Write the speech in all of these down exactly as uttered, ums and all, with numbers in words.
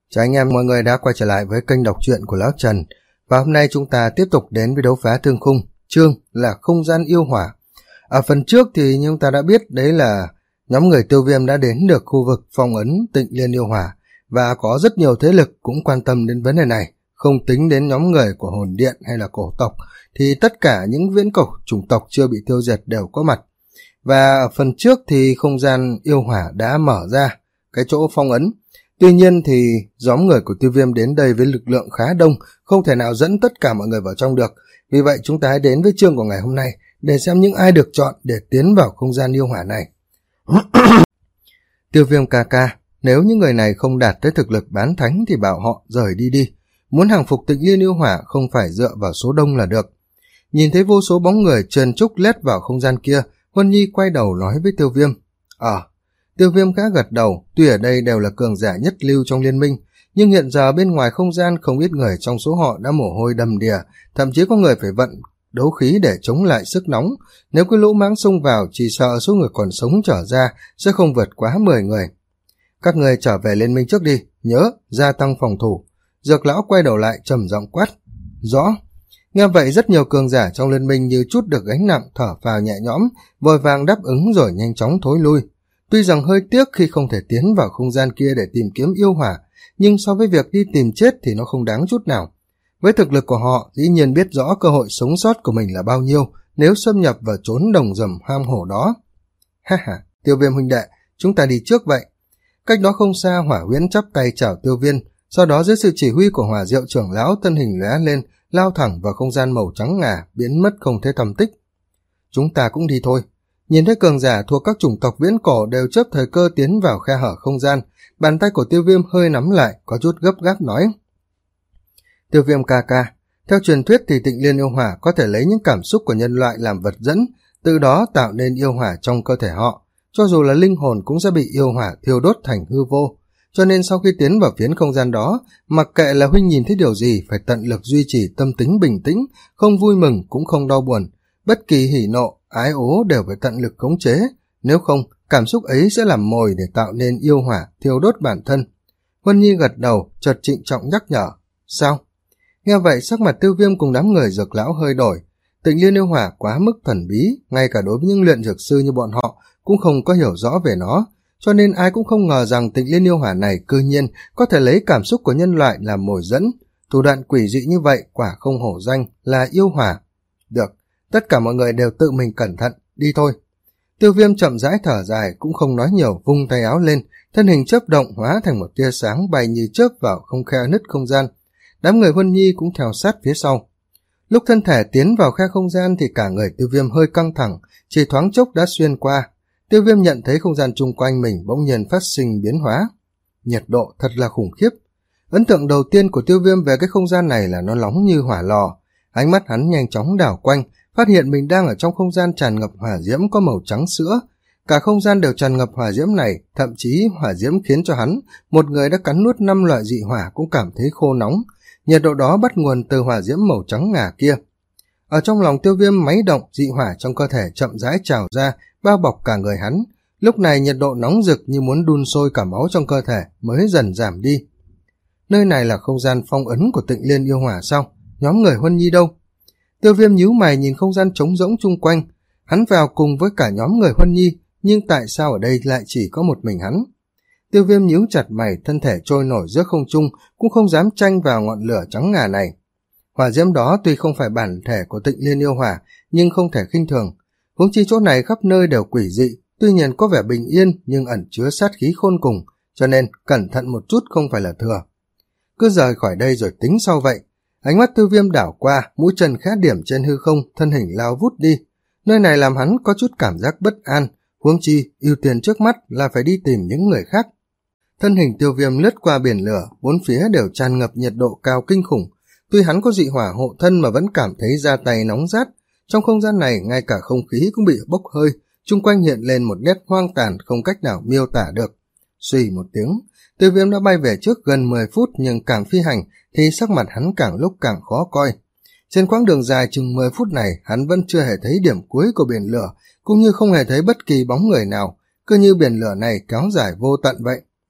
Chào anh em, mọi người đã quay trở lại với kênh đọc truyện của Lão Trần. Và hôm nay chúng ta tiếp tục đến với đấu phá thương khung, chương là không gian yêu hỏa. Ở phần trước thì chúng ta đã biết đấy là nhóm người Tiêu Viêm đã đến được khu vực phong ấn Tịnh Liên yêu hỏa, và có rất nhiều thế lực cũng quan tâm đến vấn đề này. Không tính đến nhóm người của hồn điện hay là cổ tộc, thì tất cả những viễn cổ chủng tộc chưa bị tiêu diệt đều có mặt. Và ở phần trước thì không gian yêu hỏa đã mở ra cái chỗ phong ấn. Tuy nhiên thì nhóm người của Tiêu Viêm đến đây với lực lượng khá đông, không thể nào dẫn tất cả mọi người vào trong được. Vì vậy chúng ta hãy đến với chương của ngày hôm nay để xem những ai được chọn để tiến vào không gian yêu hỏa này. Tiêu Viêm ca ca, nếu những người này không đạt tới thực lực bán thánh thì bảo họ rời đi đi. Muốn hàng phục Tịnh Liên yêu hỏa không phải dựa vào số đông là được. Nhìn thấy vô số bóng người trần trúc lết vào không gian kia, Huân Nhi quay đầu nói với Tiêu Viêm. Ờ, Tiêu Viêm khá gật đầu, tuy ở đây đều là cường giả nhất lưu trong liên minh, nhưng hiện giờ bên ngoài không gian không ít người trong số họ đã mồ hôi đầm đìa, thậm chí có người phải vận đấu khí để chống lại sức nóng. Nếu cái lũ mãng xông vào, chỉ sợ số người còn sống trở ra sẽ không vượt quá mười người. Các người trở về liên minh trước đi, nhớ gia tăng phòng thủ. Dược lão quay đầu lại trầm giọng quát. Rõ. Nghe vậy rất nhiều cường giả trong liên minh như chút được gánh nặng, thở phào nhẹ nhõm, vội vàng đáp ứng rồi nhanh chóng thối lui. Tuy rằng hơi tiếc khi không thể tiến vào không gian kia để tìm kiếm yêu hỏa, nhưng so với việc đi tìm chết thì nó không đáng chút nào. Với thực lực của họ, dĩ nhiên biết rõ cơ hội sống sót của mình là bao nhiêu nếu xâm nhập vào chốn đồng rầm ham hổ đó. Ha ha, Tiêu Viêm huynh đệ, chúng ta đi trước vậy. Cách đó không xa, Hỏa Huyễn chắp tay chào Tiêu Viêm, sau đó dưới sự chỉ huy của Hỏa Diệu trưởng lão, thân hình lóe lên, lao thẳng vào không gian màu trắng ngà, biến mất không thấy tăm tích. Chúng ta cũng đi thôi. Nhìn thấy cường giả thuộc các chủng tộc viễn cổ đều chấp thời cơ tiến vào khe hở không gian, bàn tay của Tiêu Viêm hơi nắm lại, có chút gấp gáp nói. Tiêu Viêm ca ca, theo truyền thuyết thì Tịnh Liên yêu hỏa có thể lấy những cảm xúc của nhân loại làm vật dẫn, từ đó tạo nên yêu hỏa trong cơ thể họ, cho dù là linh hồn cũng sẽ bị yêu hỏa thiêu đốt thành hư vô. Cho nên sau khi tiến vào phiến không gian đó, mặc kệ là huynh nhìn thấy điều gì, phải tận lực duy trì tâm tính bình tĩnh, không vui mừng cũng không đau buồn, bất kỳ hỉ nộ, ái ố đều phải tận lực khống chế, nếu không cảm xúc ấy sẽ làm mồi để tạo nên yêu hỏa thiêu đốt bản thân. Huân Nhi gật đầu, chợt trịnh trọng nhắc nhở. Sao? Nghe vậy sắc mặt Tiêu Viêm cùng đám người Dược lão hơi đổi. Tịnh Liên yêu hỏa quá mức thần bí, ngay cả đối với những luyện dược sư như bọn họ cũng không có hiểu rõ về nó, cho nên ai cũng không ngờ rằng Tịnh Liên yêu hỏa này cư nhiên có thể lấy cảm xúc của nhân loại làm mồi dẫn. Thủ đoạn quỷ dị như vậy quả không hổ danh là yêu hỏa. Được, tất cả mọi người đều tự mình cẩn thận, đi thôi. Tiêu Viêm chậm rãi thở dài, cũng không nói nhiều, vung tay áo lên, thân hình chớp động hóa thành một tia sáng bay như chớp vào không khe nứt không gian. Đám người Huân Nhi cũng theo sát phía sau. Lúc thân thể tiến vào khe không gian thì cả người Tiêu Viêm hơi căng thẳng, chỉ thoáng chốc đã xuyên qua. Tiêu Viêm nhận thấy không gian chung quanh mình bỗng nhiên phát sinh biến hóa. Nhiệt độ thật là khủng khiếp. Ấn tượng đầu tiên của Tiêu Viêm về cái không gian này là nó nóng như hỏa lò. Ánh mắt hắn nhanh chóng đảo quanh, phát hiện mình đang ở trong không gian tràn ngập hỏa diễm có màu trắng sữa. Cả không gian đều tràn ngập hỏa diễm này, thậm chí hỏa diễm khiến cho hắn, một người đã cắn nuốt năm loại dị hỏa cũng cảm thấy khô nóng. Nhiệt độ đó bắt nguồn từ hỏa diễm màu trắng ngà kia. Ở trong lòng Tiêu Viêm máy động, dị hỏa trong cơ thể chậm rãi trào ra, bao bọc cả người hắn. Lúc này nhiệt độ nóng rực như muốn đun sôi cả máu trong cơ thể mới dần giảm đi. Nơi này là không gian phong ấn của Tịnh Liên yêu hỏa sao? Nhóm người Huân Nhi đâu? Tiêu Viêm nhíu mày nhìn không gian trống rỗng chung quanh. Hắn vào cùng với cả nhóm người Huân Nhi, nhưng tại sao ở đây lại chỉ có một mình hắn? Tiêu Viêm nhíu chặt mày, thân thể trôi nổi giữa không trung, cũng không dám tranh vào ngọn lửa trắng ngà này. Hỏa diễm đó tuy không phải bản thể của Tịnh Liên yêu hỏa, nhưng không thể khinh thường. Huống chi chỗ này khắp nơi đều quỷ dị, tuy nhiên có vẻ bình yên nhưng ẩn chứa sát khí khôn cùng, cho nên cẩn thận một chút không phải là thừa. Cứ rời khỏi đây rồi tính sau vậy. Ánh mắt Tiêu Viêm đảo qua, mũi chân khẽ điểm trên hư không, thân hình lao vút đi. Nơi này làm hắn có chút cảm giác bất an, huống chi ưu tiên trước mắt là phải đi tìm những người khác. Thân hình Tiêu Viêm lướt qua biển lửa, bốn phía đều tràn ngập nhiệt độ cao kinh khủng. Tuy hắn có dị hỏa hộ thân mà vẫn cảm thấy da tay nóng rát. Trong không gian này ngay cả không khí cũng bị bốc hơi, chung quanh hiện lên một nét hoang tàn không cách nào miêu tả được. Suy một tiếng, Tiêu Viêm đã bay về trước gần mười phút, nhưng càng phi hành thì sắc mặt hắn càng lúc càng khó coi. Trên quãng đường dài chừng mười phút này, hắn vẫn chưa hề thấy điểm cuối của biển lửa, cũng như không hề thấy bất kỳ bóng người nào, cứ như biển lửa này kéo dài vô tận vậy.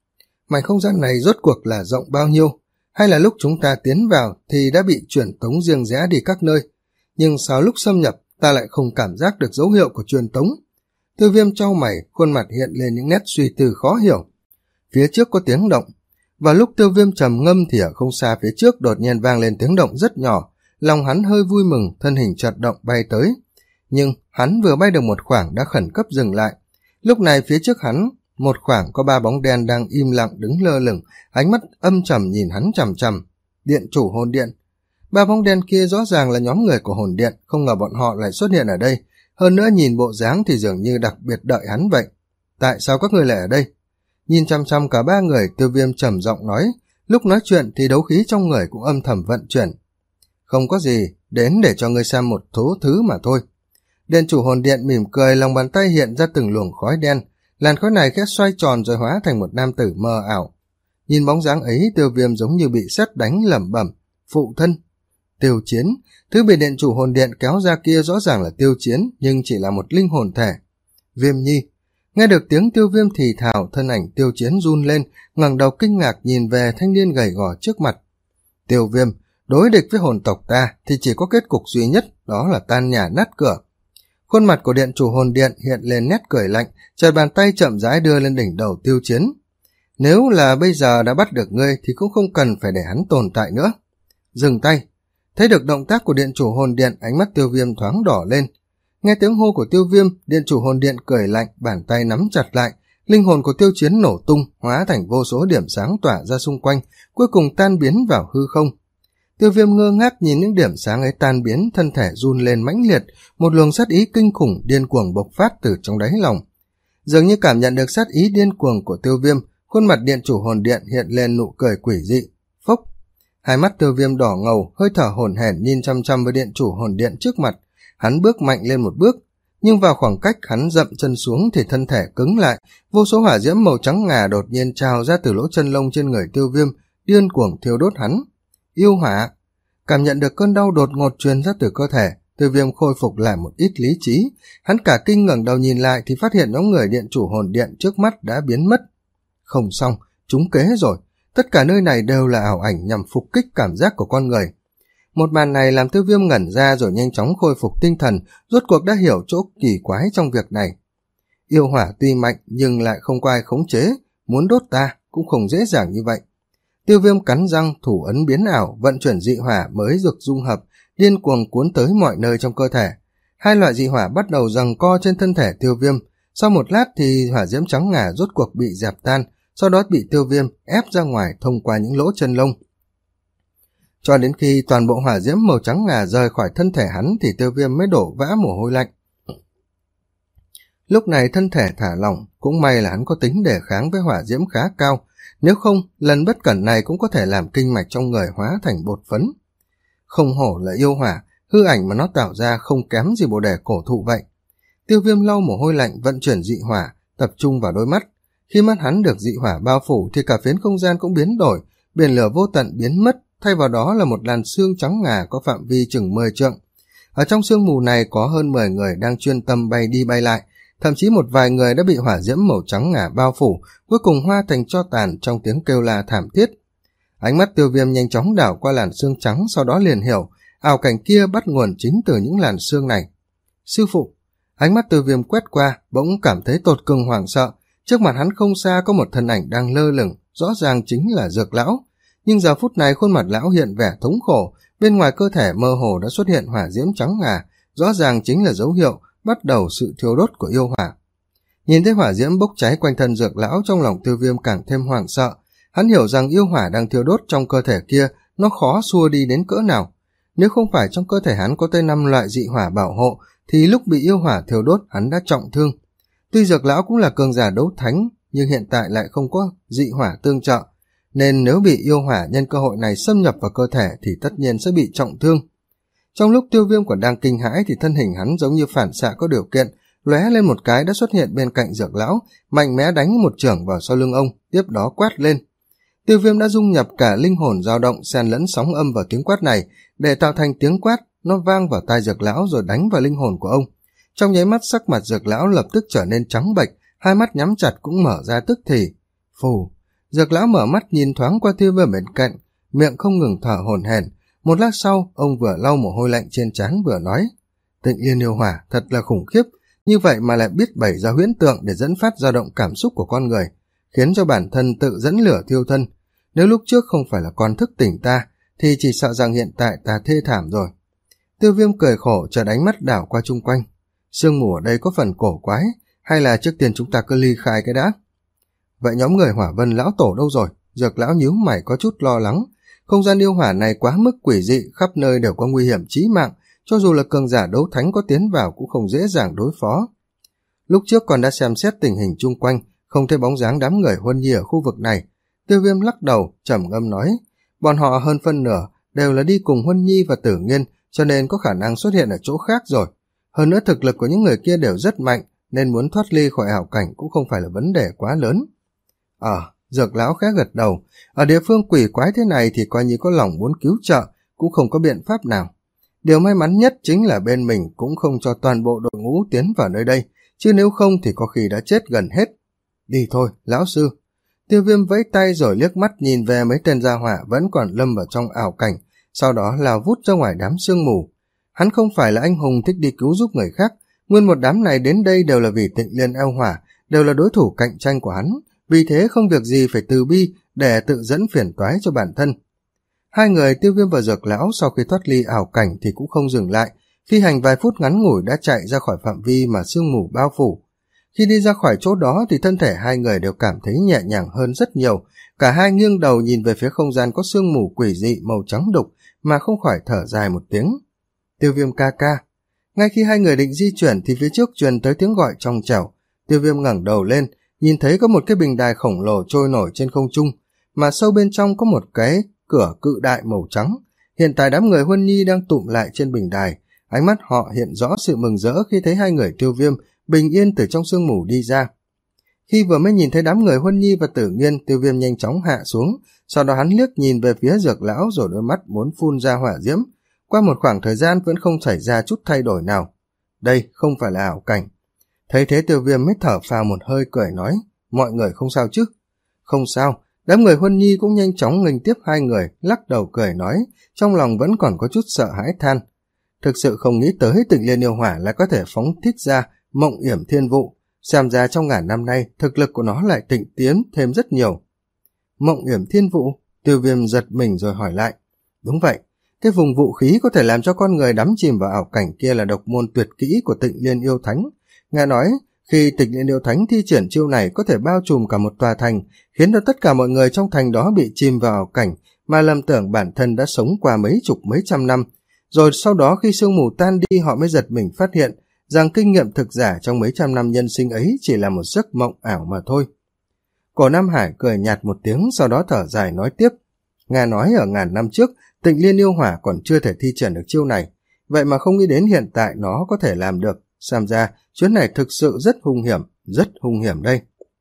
mảnh không gian này rốt cuộc là rộng bao nhiêu, hay là lúc chúng ta tiến vào thì đã bị truyền tống riêng rẽ đi các nơi, nhưng sao lúc xâm nhập ta lại không cảm giác được dấu hiệu của truyền tống? Tiêu Viêm chau mày, khuôn mặt hiện lên những nét suy tư khó hiểu. Phía trước có tiếng động. Và lúc Tiêu Viêm trầm ngâm thì ở không xa phía trước đột nhiên vang lên tiếng động rất nhỏ, lòng hắn hơi vui mừng, thân hình chợt động bay tới. Nhưng hắn vừa bay được một khoảng đã khẩn cấp dừng lại. Lúc này phía trước hắn, một khoảng có ba bóng đen đang im lặng đứng lơ lửng, ánh mắt âm trầm nhìn hắn chằm chằm. Điện chủ hồn điện. Ba bóng đen kia rõ ràng là nhóm người của hồn điện, không ngờ bọn họ lại xuất hiện ở đây. Hơn nữa nhìn bộ dáng thì dường như đặc biệt đợi hắn vậy. Tại sao các người lại ở đây? Nhìn chăm chăm cả ba người, Tiêu Viêm trầm giọng nói, lúc nói chuyện thì đấu khí trong người cũng âm thầm vận chuyển. Không có gì, đến để cho ngươi xem một thú thứ mà thôi. Điện chủ hồn điện mỉm cười, lòng bàn tay hiện ra từng luồng khói đen, làn khói này khẽ xoay tròn rồi hóa thành một nam tử mờ ảo. Nhìn bóng dáng ấy, Tiêu Viêm giống như bị sét đánh lẩm bẩm, phụ thân. Tiêu Chiến, thứ bị điện chủ hồn điện kéo ra kia rõ ràng là Tiêu Chiến, nhưng chỉ là một linh hồn thể. Viêm Nhi. Nghe được tiếng Tiêu Viêm thì thào, thân ảnh Tiêu Chiến run lên, ngẩng đầu kinh ngạc nhìn về thanh niên gầy gò trước mặt. Tiêu Viêm, đối địch với hồn tộc ta thì chỉ có kết cục duy nhất, đó là tan nhà nát cửa. Khuôn mặt của điện chủ hồn điện hiện lên nét cười lạnh, chợt bàn tay chậm rãi đưa lên đỉnh đầu Tiêu Chiến. Nếu là bây giờ đã bắt được ngươi thì cũng không cần phải để hắn tồn tại nữa. Dừng tay. Thấy được động tác của điện chủ hồn điện, ánh mắt Tiêu Viêm thoáng đỏ lên. Nghe tiếng hô của Tiêu Viêm, điện chủ hồn điện cười lạnh, bàn tay nắm chặt lại, linh hồn của Tiêu Chiến nổ tung, hóa thành vô số điểm sáng tỏa ra xung quanh, cuối cùng tan biến vào hư không. Tiêu Viêm ngơ ngác nhìn những điểm sáng ấy tan biến, thân thể run lên mãnh liệt, một luồng sát ý kinh khủng điên cuồng bộc phát từ trong đáy lòng. Dường như cảm nhận được sát ý điên cuồng của Tiêu Viêm, khuôn mặt điện chủ hồn điện hiện lên nụ cười quỷ dị. Phốc. Hai mắt Tiêu Viêm đỏ ngầu, hơi thở hổn hển nhìn chăm chăm với điện chủ hồn điện trước mặt. Hắn bước mạnh lên một bước, nhưng vào khoảng cách hắn dậm chân xuống thì thân thể cứng lại, vô số hỏa diễm màu trắng ngà đột nhiên trào ra từ lỗ chân lông trên người Tiêu Viêm, điên cuồng thiêu đốt hắn. Yêu hỏa. Cảm nhận được cơn đau đột ngột truyền ra từ cơ thể, Tiêu Viêm khôi phục lại một ít lý trí. Hắn cả kinh ngẩng đầu nhìn lại thì phát hiện nhóm người điện chủ hồn điện trước mắt đã biến mất. Không xong, trúng kế rồi. Tất cả nơi này đều là ảo ảnh nhằm phục kích cảm giác của con người. Một màn này làm Tiêu Viêm ngẩn ra rồi nhanh chóng khôi phục tinh thần, rốt cuộc đã hiểu chỗ kỳ quái trong việc này. Yêu hỏa tuy mạnh nhưng lại không có ai khống chế, muốn đốt ta cũng không dễ dàng như vậy. Tiêu Viêm cắn răng, thủ ấn biến ảo, vận chuyển dị hỏa mới được dung hợp, điên cuồng cuốn tới mọi nơi trong cơ thể. Hai loại dị hỏa bắt đầu giằng co trên thân thể Tiêu Viêm, sau một lát thì hỏa diễm trắng ngà rốt cuộc bị dẹp tan, sau đó bị Tiêu Viêm ép ra ngoài thông qua những lỗ chân lông. Cho đến khi toàn bộ hỏa diễm màu trắng ngà rời khỏi thân thể hắn thì Tiêu Viêm mới đổ vã mồ hôi lạnh. Lúc này thân thể thả lỏng, cũng may là hắn có tính đề kháng với hỏa diễm khá cao, nếu không lần bất cẩn này cũng có thể làm kinh mạch trong người hóa thành bột phấn. Không hổ là yêu hỏa, hư ảnh mà nó tạo ra không kém gì bồ đề cổ thụ vậy. Tiêu Viêm lau mồ hôi lạnh, vận chuyển dị hỏa, tập trung vào đôi mắt. Khi mắt hắn được dị hỏa bao phủ thì cả phiến không gian cũng biến đổi, biển lửa vô tận biến mất, thay vào đó là một làn sương trắng ngà có phạm vi chừng mười trượng. Ở trong sương mù này có hơn mười người đang chuyên tâm bay đi bay lại, thậm chí một vài người đã bị hỏa diễm màu trắng ngà bao phủ, cuối cùng hóa thành tro tàn trong tiếng kêu la thảm thiết. Ánh mắt Tiêu Viêm nhanh chóng đảo qua làn sương trắng, sau đó liền hiểu, ảo cảnh kia bắt nguồn chính từ những làn sương này. Sư phụ. Ánh mắt Tiêu Viêm quét qua, bỗng cảm thấy tột cùng hoảng sợ. Trước mặt hắn không xa có một thân ảnh đang lơ lửng, rõ ràng chính là Dược lão. Nhưng giờ phút này khuôn mặt lão hiện vẻ thống khổ, bên ngoài cơ thể mơ hồ đã xuất hiện hỏa diễm trắng ngà, rõ ràng chính là dấu hiệu bắt đầu sự thiêu đốt của yêu hỏa. Nhìn thấy hỏa diễm bốc cháy quanh thân Dược lão, trong lòng Tiêu Viêm càng thêm hoảng sợ. Hắn hiểu rằng yêu hỏa đang thiêu đốt trong cơ thể kia nó khó xua đi đến cỡ nào. Nếu không phải trong cơ thể hắn có tới năm loại dị hỏa bảo hộ thì lúc bị yêu hỏa thiêu đốt hắn đã trọng thương. Tuy Dược lão cũng là cường giả đấu thánh, nhưng hiện tại lại không có dị hỏa tương trợ, nên nếu bị yêu hỏa nhân cơ hội này xâm nhập vào cơ thể thì tất nhiên sẽ bị trọng thương. Trong lúc Tiêu Viêm còn đang kinh hãi thì thân hình hắn giống như phản xạ có điều kiện, lóe lên một cái đã xuất hiện bên cạnh Dược lão, mạnh mẽ đánh một chưởng vào sau lưng ông, tiếp đó quát lên. Tiêu Viêm đã dung nhập cả linh hồn dao động xen lẫn sóng âm vào tiếng quát này, để tạo thành tiếng quát, nó vang vào tai Dược lão rồi đánh vào linh hồn của ông. Trong nháy mắt sắc mặt Dược lão lập tức trở nên trắng bệch, hai mắt nhắm chặt cũng mở ra tức thì. Phù, Dược lão mở mắt nhìn thoáng qua Tiêu Viêm bên cạnh, miệng không ngừng thở hổn hển. Một lát sau, ông vừa lau mồ hôi lạnh trên trán vừa nói: Tịnh Liên yêu hỏa thật là khủng khiếp, như vậy mà lại biết bày ra huyễn tượng để dẫn phát dao động cảm xúc của con người, khiến cho bản thân tự dẫn lửa thiêu thân. Nếu lúc trước không phải là con thức tỉnh ta, thì chỉ sợ rằng hiện tại ta thê thảm rồi. Tiêu Viêm cười khổ, chợt ánh mắt đảo qua chung quanh. Sương mù ở đây có phần cổ quái, hay là trước tiên chúng ta cứ ly khai cái đã? Vậy nhóm người Hỏa Vân lão tổ đâu rồi? Dược lão nhíu mày có chút lo lắng. Không gian yêu hỏa này quá mức quỷ dị, khắp nơi đều có nguy hiểm chí mạng, cho dù là cường giả đấu thánh có tiến vào cũng không dễ dàng đối phó. Lúc trước còn đã xem xét tình hình chung quanh, không thấy bóng dáng đám người Huân Nhi ở khu vực này. Tiêu Viêm lắc đầu, trầm ngâm nói: Bọn họ hơn phân nửa đều là đi cùng Huân Nhi và Tử Nghiên, cho nên có khả năng xuất hiện ở chỗ khác rồi. Hơn nữa thực lực của những người kia đều rất mạnh, nên muốn thoát ly khỏi ảo cảnh cũng không phải là vấn đề quá lớn. Ờ, Dược lão khẽ gật đầu, ở địa phương quỷ quái thế này thì coi như có lòng muốn cứu trợ, cũng không có biện pháp nào. Điều may mắn nhất chính là bên mình cũng không cho toàn bộ đội ngũ tiến vào nơi đây, chứ nếu không thì có khi đã chết gần hết. Đi thôi, lão sư. Tiêu Viêm vẫy tay rồi liếc mắt nhìn về mấy tên gia hỏa vẫn còn lâm vào trong ảo cảnh, sau đó lao vút ra ngoài đám sương mù. Hắn không phải là anh hùng thích đi cứu giúp người khác, nguyên một đám này đến đây đều là vì Tịnh Liên yêu hỏa, đều là đối thủ cạnh tranh của hắn, vì thế không việc gì phải từ bi để tự dẫn phiền toái cho bản thân. Hai người Tiêu Viêm và Dược lão sau khi thoát ly ảo cảnh thì cũng không dừng lại, phi hành vài phút ngắn ngủi đã chạy ra khỏi phạm vi mà sương mù bao phủ. Khi đi ra khỏi chỗ đó thì thân thể hai người đều cảm thấy nhẹ nhàng hơn rất nhiều, cả hai nghiêng đầu nhìn về phía không gian có sương mù quỷ dị màu trắng đục mà không khỏi thở dài một tiếng. Tiêu Viêm ca ca. Ngay khi hai người định di chuyển thì phía trước truyền tới tiếng gọi trong trẻo. Tiêu Viêm ngẩng đầu lên, nhìn thấy có một cái bình đài khổng lồ trôi nổi trên không trung, mà sâu bên trong có một cái cửa cự đại màu trắng. Hiện tại đám người Huân Nhi đang tụm lại trên bình đài, ánh mắt họ hiện rõ sự mừng rỡ khi thấy hai người Tiêu Viêm bình yên từ trong sương mù đi ra. Khi vừa mới nhìn thấy đám người Huân Nhi và Tử Nghiên, Tiêu Viêm nhanh chóng hạ xuống, sau đó hắn liếc nhìn về phía Dược lão rồi đôi mắt muốn phun ra hỏa diễm. Qua một khoảng thời gian vẫn không xảy ra chút thay đổi nào. Đây không phải là ảo cảnh. Thấy thế Tiêu Viêm mới thở phào một hơi cười nói: Mọi người không sao chứ? Không sao. Đám người Huân Nhi cũng nhanh chóng nghênh tiếp hai người, lắc đầu cười nói, trong lòng vẫn còn có chút sợ hãi than. Thực sự không nghĩ tới Tịnh Liên yêu hỏa lại có thể phóng thích ra Mộng Yểm Thiên Vụ, xem ra trong ngàn năm nay thực lực của nó lại tịnh tiến thêm rất nhiều. Mộng Yểm Thiên Vụ? Tiêu Viêm giật mình rồi hỏi lại. Đúng vậy, cái vùng vũ khí có thể làm cho con người đắm chìm vào ảo cảnh kia là độc môn tuyệt kỹ của Tịnh Liên yêu thánh. Nghe nói khi Tịnh Liên yêu thánh thi triển chiêu này có thể bao trùm cả một tòa thành, khiến cho tất cả mọi người trong thành đó bị chìm vào ảo cảnh mà lầm tưởng bản thân đã sống qua mấy chục mấy trăm năm. Rồi sau đó khi sương mù tan đi họ mới giật mình phát hiện rằng kinh nghiệm thực giả trong mấy trăm năm nhân sinh ấy chỉ là một giấc mộng ảo mà thôi. Cổ Nam Hải cười nhạt một tiếng, sau đó thở dài nói tiếp. Nghe nói ở ngàn năm trước Tịnh Liên yêu hỏa còn chưa thể thi triển được chiêu này, vậy mà không nghĩ đến hiện tại nó có thể làm được. Xem ra chuyến này thực sự rất hung hiểm, rất hung hiểm đây.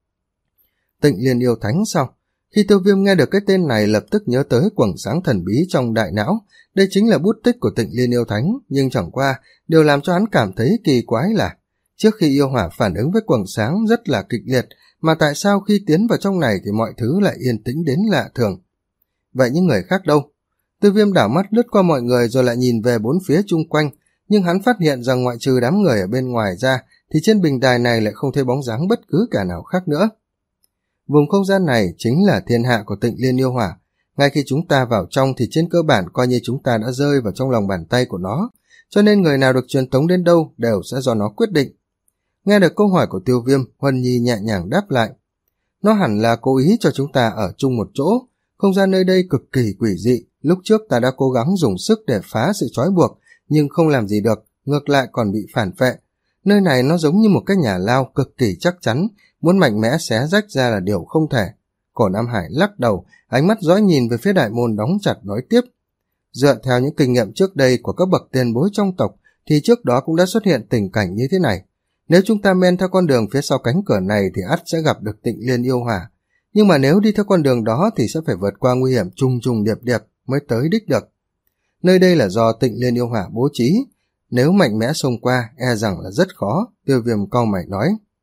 Tịnh Liên yêu thánh sao? Khi Tiêu Viêm nghe được cái tên này lập tức nhớ tới quầng sáng thần bí trong đại não. Đây chính là bút tích của Tịnh Liên yêu thánh, nhưng chẳng qua điều làm cho hắn cảm thấy kỳ quái là trước khi yêu hỏa phản ứng với quầng sáng rất là kịch liệt, mà tại sao khi tiến vào trong này thì mọi thứ lại yên tĩnh đến lạ thường. Vậy những người khác đâu? Tiêu Viêm đảo mắt lướt qua mọi người rồi lại nhìn về bốn phía chung quanh, nhưng hắn phát hiện rằng ngoại trừ đám người ở bên ngoài ra thì trên bình đài này lại không thấy bóng dáng bất cứ kẻ nào khác nữa. Vùng không gian này chính là thiên hạ của Tịnh Liên yêu hỏa. Ngay khi chúng ta vào trong thì trên cơ bản coi như chúng ta đã rơi vào trong lòng bàn tay của nó, cho nên người nào được truyền tống đến đâu đều sẽ do nó quyết định. Nghe được câu hỏi của Tiêu Viêm, Huân Nhi nhẹ nhàng đáp lại. Nó hẳn là cố ý cho chúng ta ở chung một chỗ. Không gian nơi đây cực kỳ quỷ dị, lúc trước ta đã cố gắng dùng sức để phá sự trói buộc, nhưng không làm gì được, ngược lại còn bị phản phệ. Nơi này nó giống như một cái nhà lao cực kỳ chắc chắn, muốn mạnh mẽ xé rách ra là điều không thể. Cổ Nam Hải lắc đầu, ánh mắt dõi nhìn về phía đại môn đóng chặt nói tiếp. Dựa theo những kinh nghiệm trước đây của các bậc tiền bối trong tộc, thì trước đó cũng đã xuất hiện tình cảnh như thế này. Nếu chúng ta men theo con đường phía sau cánh cửa này thì ắt sẽ gặp được Tịnh Liên yêu hỏa. Nhưng mà nếu đi theo con đường đó thì sẽ phải vượt qua nguy hiểm trùng trùng điệp điệp mới tới đích được. Nơi đây là do Tịnh Liên yêu hỏa bố trí, nếu mạnh mẽ xông qua e rằng là rất khó, Tiêu Viêm cau mày nói.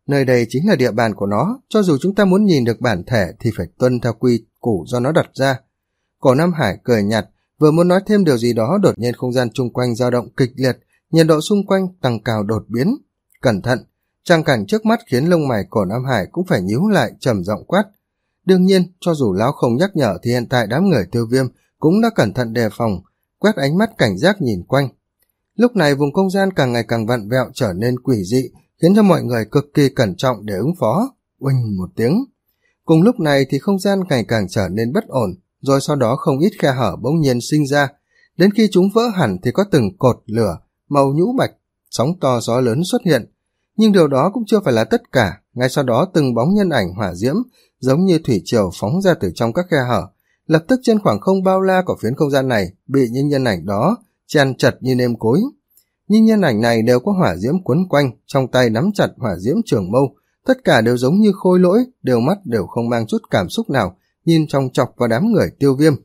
Nơi đây chính là địa bàn của nó, cho dù chúng ta muốn nhìn được bản thể thì phải tuân theo quy củ do nó đặt ra. Cổ Nam Hải cười nhạt, vừa muốn nói thêm điều gì đó, đột nhiên không gian chung quanh dao động kịch liệt, nhiệt độ xung quanh tăng cao đột biến. Cẩn thận! Tràng cảnh trước mắt khiến lông mày Cổ Nam Hải cũng phải nhíu lại, trầm giọng quát. Đương nhiên, cho dù lão không nhắc nhở thì hiện tại đám người Tiêu Viêm cũng đã cẩn thận đề phòng, quét ánh mắt cảnh giác nhìn quanh. Lúc này vùng không gian càng ngày càng vặn vẹo trở nên quỷ dị, khiến cho mọi người cực kỳ cẩn trọng để ứng phó. Uỳnh một tiếng. Cùng lúc này thì không gian ngày càng trở nên bất ổn, rồi sau đó không ít khe hở bỗng nhiên sinh ra. Đến khi chúng vỡ hẳn thì có từng cột lửa, màu nhũ bạch, sóng to gió lớn xuất hiện. Nhưng điều đó cũng chưa phải là tất cả, ngay sau đó từng bóng nhân ảnh hỏa diễm, giống như thủy triều phóng ra từ trong các khe hở. Lập tức trên khoảng không bao la của phiến không gian này bị những nhân ảnh đó chen chật như nêm cối. Nhưng nhân ảnh này đều có hỏa diễm quấn quanh, trong tay nắm chặt hỏa diễm trường mâu, tất cả đều giống như khôi lỗi, đều mắt đều không mang chút cảm xúc nào, nhìn chòng chọc vào đám người Tiêu Viêm.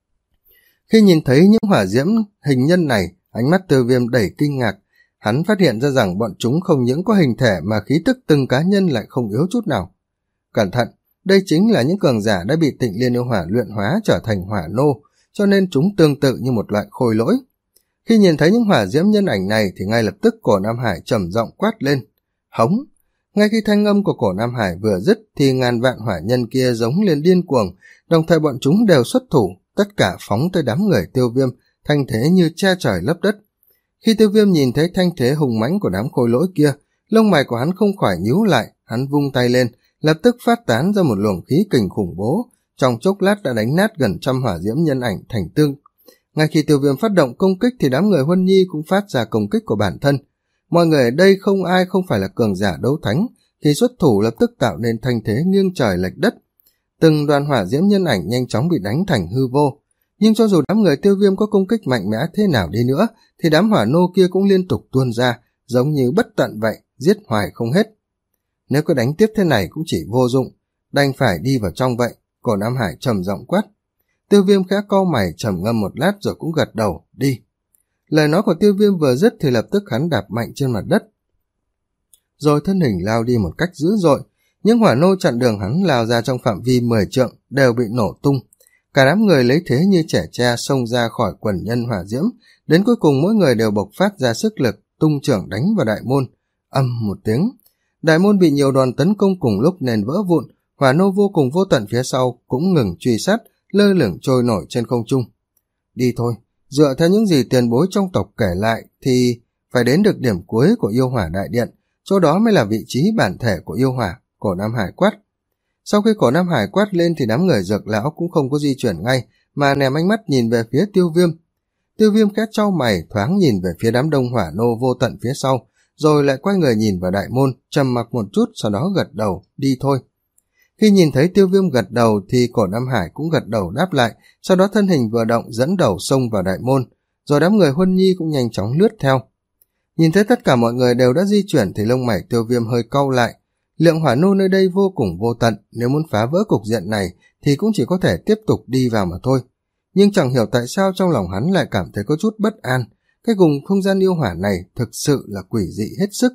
Khi nhìn thấy những hỏa diễm hình nhân này, ánh mắt Tiêu Viêm đầy kinh ngạc, hắn phát hiện ra rằng bọn chúng không những có hình thể mà khí tức từng cá nhân lại không yếu chút nào. Cẩn thận, đây chính là những cường giả đã bị Tịnh Liên Yêu Hỏa luyện hóa trở thành hỏa nô, cho nên chúng tương tự như một loại khôi lỗi. Khi nhìn thấy những hỏa diễm nhân ảnh này thì ngay lập tức Cổ Nam Hải trầm giọng quát lên, hống. Ngay khi thanh âm của Cổ Nam Hải vừa dứt thì ngàn vạn hỏa nhân kia giống lên điên cuồng, đồng thời bọn chúng đều xuất thủ, tất cả phóng tới đám người Tiêu Viêm, thanh thế như che trời lấp đất. Khi Tiêu Viêm nhìn thấy thanh thế hùng mãnh của đám khôi lỗi kia, lông mày của hắn không khỏi nhíu lại, hắn vung tay lên, lập tức phát tán ra một luồng khí kình khủng bố, trong chốc lát đã đánh nát gần trăm hỏa diễm nhân ảnh thành tương. Ngay khi Tiêu Viêm phát động công kích thì đám người Huân Nhi cũng phát ra công kích của bản thân. Mọi người ở đây không ai không phải là cường giả đấu thánh, khi xuất thủ lập tức tạo nên thanh thế nghiêng trời lệch đất. Từng đoàn hỏa diễm nhân ảnh nhanh chóng bị đánh thành hư vô. Nhưng cho dù đám người Tiêu Viêm có công kích mạnh mẽ thế nào đi nữa, thì đám hỏa nô kia cũng liên tục tuôn ra, giống như bất tận vậy, giết hoài không hết. Nếu cứ đánh tiếp thế này cũng chỉ vô dụng, đành phải đi vào trong vậy, Cổ Nam Hải trầm giọng quát. Tiêu Viêm khẽ cau mày trầm ngâm một lát rồi cũng gật đầu, đi. Lời nói của Tiêu Viêm vừa dứt thì lập tức hắn đạp mạnh trên mặt đất, rồi thân hình lao đi một cách dữ dội. Những hỏa nô chặn đường hắn lao ra trong phạm vi mười trượng đều bị nổ tung. Cả đám người lấy thế như trẻ tre xông ra khỏi quần nhân hỏa diễm, đến cuối cùng mỗi người đều bộc phát ra sức lực, tung trưởng đánh vào đại môn. Ầm một tiếng, đại môn bị nhiều đòn tấn công cùng lúc nên vỡ vụn, hỏa nô vô cùng vô tận phía sau cũng ngừng truy sát, lơ lửng trôi nổi trên không trung. Đi thôi, dựa theo những gì tiền bối trong tộc kể lại thì phải đến được điểm cuối của yêu hỏa đại điện, chỗ đó mới là vị trí bản thể của yêu hỏa, Cổ Nam Hải quát. Sau khi Cổ Nam Hải quát lên thì đám người Dược lão cũng không có di chuyển ngay, mà ném ánh mắt nhìn về phía Tiêu Viêm. Tiêu Viêm khẽ chau mày thoáng nhìn về phía đám đông hỏa nô vô tận phía sau, rồi lại quay người nhìn vào đại môn, trầm mặc một chút, sau đó gật đầu, đi thôi. Khi nhìn thấy Tiêu Viêm gật đầu thì Cổ Nam Hải cũng gật đầu đáp lại, sau đó thân hình vừa động dẫn đầu xông vào đại môn, rồi đám người Huân Nhi cũng nhanh chóng lướt theo. Nhìn thấy tất cả mọi người đều đã di chuyển thì lông mày Tiêu Viêm hơi cau lại. Lượng hỏa nô nơi đây vô cùng vô tận, nếu muốn phá vỡ cục diện này thì cũng chỉ có thể tiếp tục đi vào mà thôi. Nhưng chẳng hiểu tại sao trong lòng hắn lại cảm thấy có chút bất an, cái vùng không gian yêu hỏa này thực sự là quỷ dị hết sức.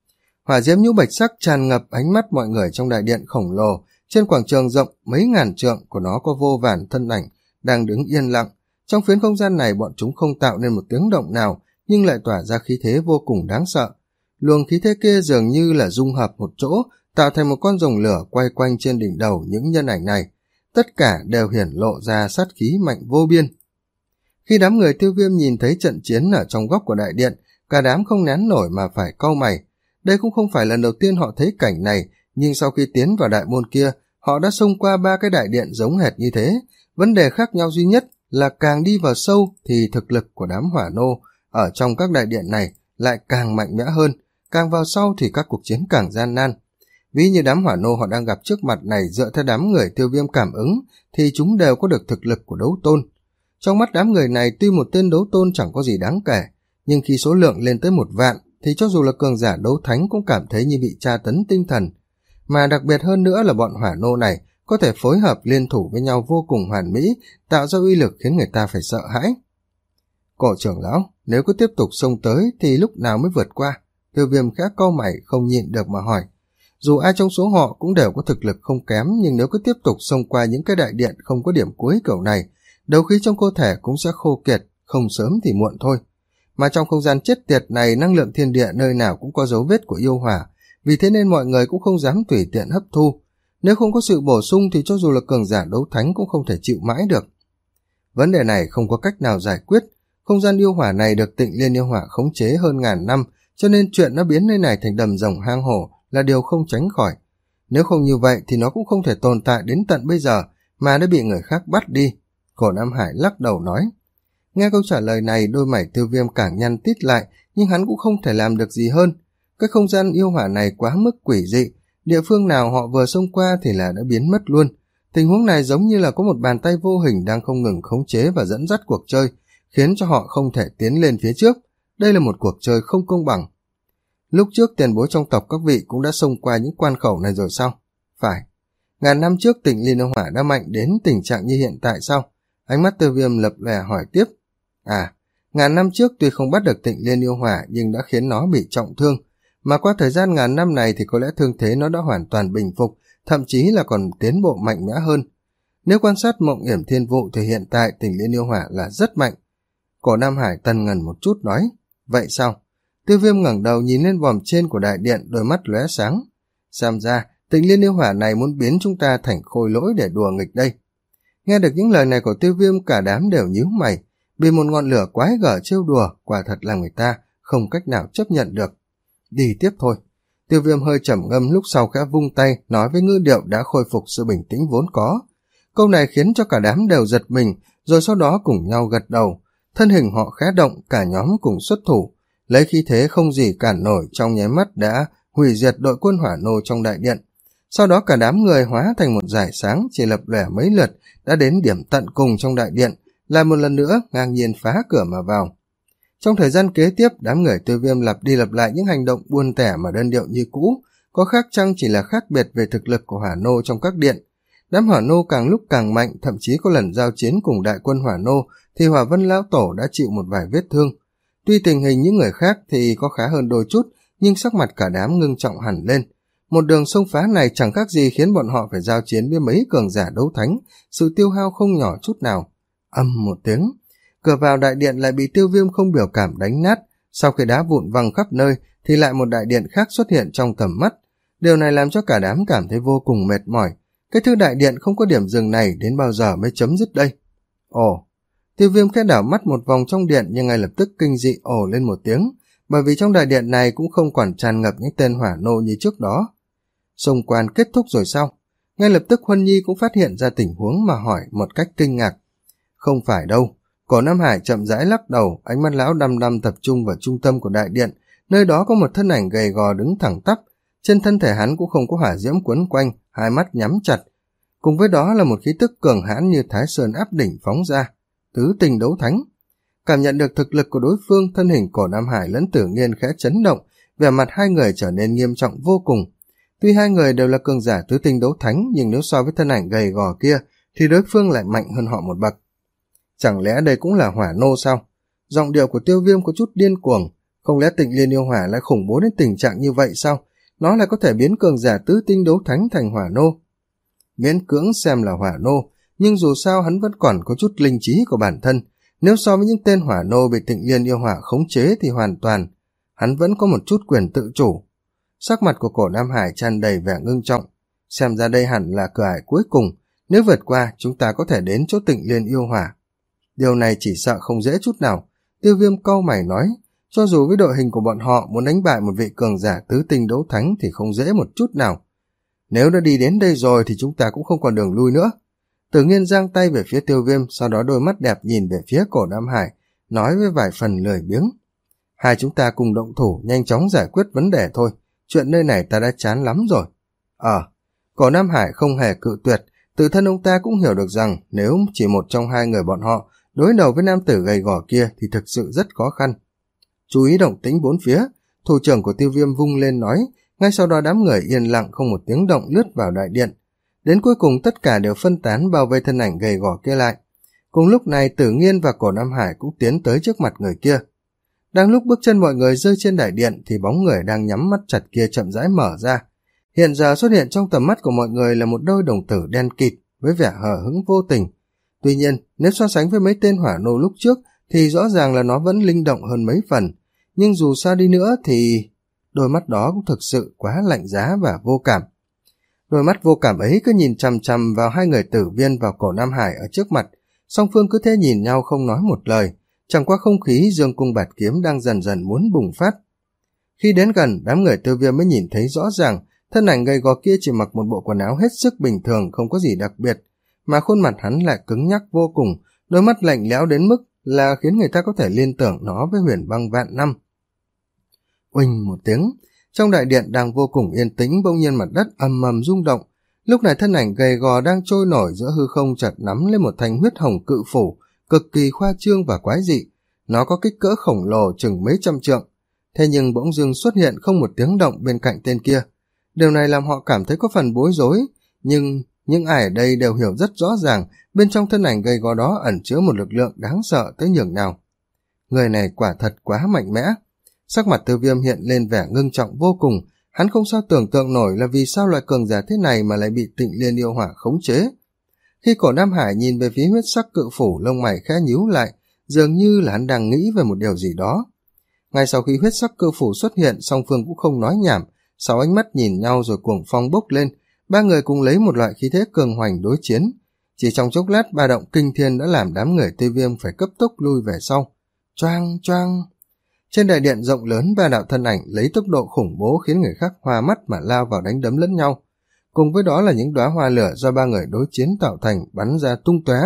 Hỏa diễm nhũ bạch sắc tràn ngập ánh mắt mọi người trong đại điện khổng lồ, trên quảng trường rộng mấy ngàn trượng của nó có vô vàn thân ảnh đang đứng yên lặng. Trong phiến không gian này bọn chúng không tạo nên một tiếng động nào, nhưng lại tỏa ra khí thế vô cùng đáng sợ. Luồng khí thế kia dường như là dung hợp một chỗ, tạo thành một con rồng lửa quay quanh trên đỉnh đầu những nhân ảnh này. Tất cả đều hiển lộ ra sát khí mạnh vô biên. Khi đám người Tiêu Viêm nhìn thấy trận chiến ở trong góc của đại điện, cả đám không nén nổi mà phải cau mày. Đây cũng không phải lần đầu tiên họ thấy cảnh này, nhưng sau khi tiến vào đại môn kia, họ đã xông qua ba cái đại điện giống hệt như thế. Vấn đề khác nhau duy nhất là càng đi vào sâu thì thực lực của đám hỏa nô ở trong các đại điện này lại càng mạnh mẽ hơn, càng vào sau thì các cuộc chiến càng gian nan. Ví như đám hỏa nô họ đang gặp trước mặt này dựa theo đám người Tiêu Viêm cảm ứng thì chúng đều có được thực lực của đấu tôn. Trong mắt đám người này tuy một tên đấu tôn chẳng có gì đáng kể, nhưng khi số lượng lên tới một vạn thì cho dù là cường giả đấu thánh cũng cảm thấy như bị tra tấn tinh thần. Mà đặc biệt hơn nữa là bọn hỏa nô này có thể phối hợp liên thủ với nhau vô cùng hoàn mỹ, tạo ra uy lực khiến người ta phải sợ hãi. Cổ trưởng lão, nếu cứ tiếp tục xông tới thì lúc nào mới vượt qua? Tiêu Viêm khẽ cau mày không nhịn được mà hỏi. Dù ai trong số họ cũng đều có thực lực không kém, nhưng nếu cứ tiếp tục xông qua những cái đại điện không có điểm cuối kiểu này, đấu khí trong cơ thể cũng sẽ khô kiệt, không sớm thì muộn thôi. Mà trong không gian chết tiệt này, năng lượng thiên địa nơi nào cũng có dấu vết của yêu hỏa, vì thế nên mọi người cũng không dám tùy tiện hấp thu. Nếu không có sự bổ sung thì cho dù là cường giả đấu thánh cũng không thể chịu mãi được. Vấn đề này không có cách nào giải quyết. Không gian yêu hỏa này được Tịnh Liên yêu hỏa khống chế hơn ngàn năm, cho nên chuyện nó biến nơi này thành đầm rồng hang hổ là điều không tránh khỏi. Nếu không như vậy thì nó cũng không thể tồn tại đến tận bây giờ, mà đã bị người khác bắt đi. Cổ Nam Hải lắc đầu nói. Nghe câu trả lời này, đôi mày Tiêu Viêm càng nhăn tít lại, nhưng hắn cũng không thể làm được gì hơn. Cái không gian yêu hỏa này quá mức quỷ dị, địa phương nào họ vừa xông qua thì là đã biến mất luôn. Tình huống này giống như là có một bàn tay vô hình đang không ngừng khống chế và dẫn dắt cuộc chơi, khiến cho họ không thể tiến lên phía trước. Đây là một cuộc chơi không công bằng. Lúc trước tiền bối trong tộc các vị cũng đã xông qua những quan khẩu này rồi sao? Phải. Ngàn năm trước Tịnh Liên yêu hỏa đã mạnh đến tình trạng như hiện tại sao? Ánh mắt Tiêu Viêm lập lòe hỏi tiếp. À, ngàn năm trước tuy không bắt được Tịnh Liên yêu hỏa nhưng đã khiến nó bị trọng thương, mà qua thời gian ngàn năm này thì có lẽ thương thế nó đã hoàn toàn bình phục, thậm chí là còn tiến bộ mạnh mẽ hơn. Nếu quan sát Mộng Yểm Thiên Vụ thì hiện tại Tịnh Liên yêu hỏa là rất mạnh. Cổ Nam Hải tần ngần một chút nói. Vậy sao? Tiêu Viêm ngẩng đầu nhìn lên vòm trên của đại điện, đôi mắt lóe sáng. Xem ra Tịnh Liên yêu hỏa này muốn biến chúng ta thành khôi lỗi để đùa nghịch đây. Nghe được những lời này của Tiêu Viêm, cả đám đều nhíu mày. Bị một ngọn lửa quái gở trêu đùa, quả thật là người ta không cách nào chấp nhận được. Đi tiếp thôi. Tiêu Viêm hơi trầm ngâm, lúc sau khẽ vung tay, nói với ngữ điệu đã khôi phục sự bình tĩnh vốn có. Câu này khiến cho cả đám đều giật mình, rồi sau đó cùng nhau gật đầu. Thân hình họ khẽ động, cả nhóm cùng xuất thủ, lấy khí thế không gì cản nổi, trong nháy mắt đã hủy diệt đội quân hỏa nô trong đại điện. Sau đó cả đám người hóa thành một dải sáng, chỉ lập lẻ mấy lượt đã đến điểm tận cùng trong đại điện, lại một lần nữa ngang nhiên phá cửa mà vào. Trong thời gian kế tiếp, đám người Tiêu Viêm lặp đi lặp lại những hành động buôn tẻ mà đơn điệu như cũ, có khác chăng chỉ là khác biệt về thực lực của hỏa nô trong các điện. Đám hỏa nô càng lúc càng mạnh, thậm chí có lần giao chiến cùng đại quân hỏa nô thì Hỏa Vân lão tổ đã chịu một vài vết thương. Tuy tình hình những người khác thì có khá hơn đôi chút, nhưng sắc mặt cả đám ngưng trọng hẳn lên. Một đường xông phá này chẳng khác gì khiến bọn họ phải giao chiến với mấy cường giả đấu thánh, sự tiêu hao không nhỏ chút nào. Âm một tiếng, cửa vào đại điện lại bị Tiêu Viêm không biểu cảm đánh nát. Sau khi đá vụn văng khắp nơi thì lại một đại điện khác xuất hiện trong tầm mắt. Điều này làm cho cả đám cảm thấy vô cùng mệt mỏi. Cái thứ đại điện không có điểm dừng này đến bao giờ mới chấm dứt đây? Ồ, Tiêu Viêm khẽ đảo mắt một vòng trong điện, nhưng ngay lập tức kinh dị ồ lên một tiếng, bởi vì trong đại điện này cũng không còn tràn ngập những tên hỏa nô như trước đó. Xung quan kết thúc rồi sao? Ngay lập tức Huân Nhi cũng phát hiện ra tình huống mà hỏi một cách kinh ngạc. Không phải đâu. Cổ Nam Hải chậm rãi lắc đầu, ánh mắt lão đăm đăm tập trung vào trung tâm của đại điện, nơi đó có một thân ảnh gầy gò đứng thẳng tắp, trên thân thể hắn cũng không có hỏa diễm quấn quanh, hai mắt nhắm chặt. Cùng với đó là một khí tức cường hãn như Thái Sơn áp đỉnh phóng ra, tứ tình đấu thánh. Cảm nhận được thực lực của đối phương, thân hình Cổ Nam Hải lẫn Tử Nghiên khẽ chấn động, vẻ mặt hai người trở nên nghiêm trọng vô cùng. Tuy hai người đều là cường giả tứ tinh đấu thánh, nhưng nếu so với thân ảnh gầy gò kia thì đối phương lại mạnh hơn họ một bậc. Chẳng lẽ đây cũng là hỏa nô sao? Giọng điệu của Tiêu Viêm có chút điên cuồng. Không lẽ Tịnh Liên yêu hỏa lại khủng bố đến tình trạng như vậy sao? Nó lại có thể biến cường giả tứ tinh đấu thánh thành hỏa nô. Miễn cưỡng xem là hỏa nô, nhưng dù sao hắn vẫn còn có chút linh trí của bản thân. Nếu so với những tên hỏa nô bị Tịnh Liên yêu hỏa khống chế thì hoàn toàn hắn vẫn có một chút quyền tự chủ. Sắc mặt của Cổ Nam Hải tràn đầy vẻ ngưng trọng. Xem ra đây hẳn là cửa ải cuối cùng. Nếu vượt qua, chúng ta có thể đến chỗ Tịnh Liên yêu hỏa. Điều này chỉ sợ không dễ chút nào. Tiêu Viêm cau mày nói, cho dù với đội hình của bọn họ muốn đánh bại một vị cường giả tứ tinh đấu thánh thì không dễ một chút nào. Nếu đã đi đến đây rồi thì chúng ta cũng không còn đường lui nữa. Tử Nghiên giang tay về phía Tiêu Viêm, sau đó đôi mắt đẹp nhìn về phía Cổ Nam Hải, nói với vài phần lười biếng. Hai chúng ta cùng động thủ, nhanh chóng giải quyết vấn đề thôi. Chuyện nơi này ta đã chán lắm rồi. Ờ, Cổ Nam Hải không hề cự tuyệt, tự thân ông ta cũng hiểu được rằng nếu chỉ một trong hai người bọn họ đối đầu với nam tử gầy gò kia thì thực sự rất khó khăn. Chú ý động tĩnh bốn phía, thủ trưởng của Tiêu Viêm vung lên nói, ngay sau đó đám người yên lặng không một tiếng động lướt vào đại điện. Đến cuối cùng tất cả đều phân tán bao vây thân ảnh gầy gò kia lại. Cùng lúc này Tử Nghiên và Cổ Nam Hải cũng tiến tới trước mặt người kia. Đang lúc bước chân mọi người rơi trên đại điện thì bóng người đang nhắm mắt chặt kia chậm rãi mở ra. Hiện giờ xuất hiện trong tầm mắt của mọi người là một đôi đồng tử đen kịt với vẻ hờ hững vô tình. Tuy nhiên, nếu so sánh với mấy tên hỏa nô lúc trước thì rõ ràng là nó vẫn linh động hơn mấy phần. Nhưng dù sao đi nữa thì đôi mắt đó cũng thực sự quá lạnh giá và vô cảm. Đôi mắt vô cảm ấy cứ nhìn chằm chằm vào hai người Tử Viên và Cổ Nam Hải ở trước mặt, song phương cứ thế nhìn nhau không nói một lời, chẳng qua không khí dương cung bạt kiếm đang dần dần muốn bùng phát. Khi đến gần, đám người Tiêu Viêm mới nhìn thấy rõ ràng, thân ảnh gầy gò kia chỉ mặc một bộ quần áo hết sức bình thường, không có gì đặc biệt, mà khuôn mặt hắn lại cứng nhắc vô cùng, đôi mắt lạnh lẽo đến mức là khiến người ta có thể liên tưởng nó với Huyền Băng vạn năm. Uỳnh một tiếng, trong đại điện đang vô cùng yên tĩnh, bỗng nhiên mặt đất ầm ầm rung động. Lúc này thân ảnh gầy gò đang trôi nổi giữa hư không chợt nắm lên một thanh huyết hồng cự phủ, cực kỳ khoa trương và quái dị. Nó có kích cỡ khổng lồ chừng mấy trăm trượng, thế nhưng bỗng dưng xuất hiện không một tiếng động bên cạnh tên kia. Điều này làm họ cảm thấy có phần bối rối, nhưng những ai ở đây đều hiểu rất rõ ràng bên trong thân ảnh gầy gò đó ẩn chứa một lực lượng đáng sợ tới nhường nào. Người này quả thật quá mạnh mẽ. Sắc mặt Tiêu Viêm hiện lên vẻ ngưng trọng vô cùng, hắn không sao tưởng tượng nổi là vì sao loại cường giả thế này mà lại bị Tịnh Liên yêu hỏa khống chế. Khi Cổ Nam Hải nhìn về phía huyết sắc cự phủ, lông mày khẽ nhíu lại, dường như là hắn đang nghĩ về một điều gì đó. Ngay sau khi huyết sắc cự phủ xuất hiện, song phương cũng không nói nhảm, sáu ánh mắt nhìn nhau rồi cuồng phong bốc lên, ba người cùng lấy một loại khí thế cường hoành đối chiến. Chỉ trong chốc lát, ba động kinh thiên đã làm đám người Tiêu Viêm phải cấp tốc lui về sau. Choang choang. Trên đại điện rộng lớn, ba đạo thân ảnh lấy tốc độ khủng bố khiến người khác hoa mắt mà lao vào đánh đấm lẫn nhau. Cùng với đó là những đóa hoa lửa do ba người đối chiến tạo thành bắn ra tung tóe.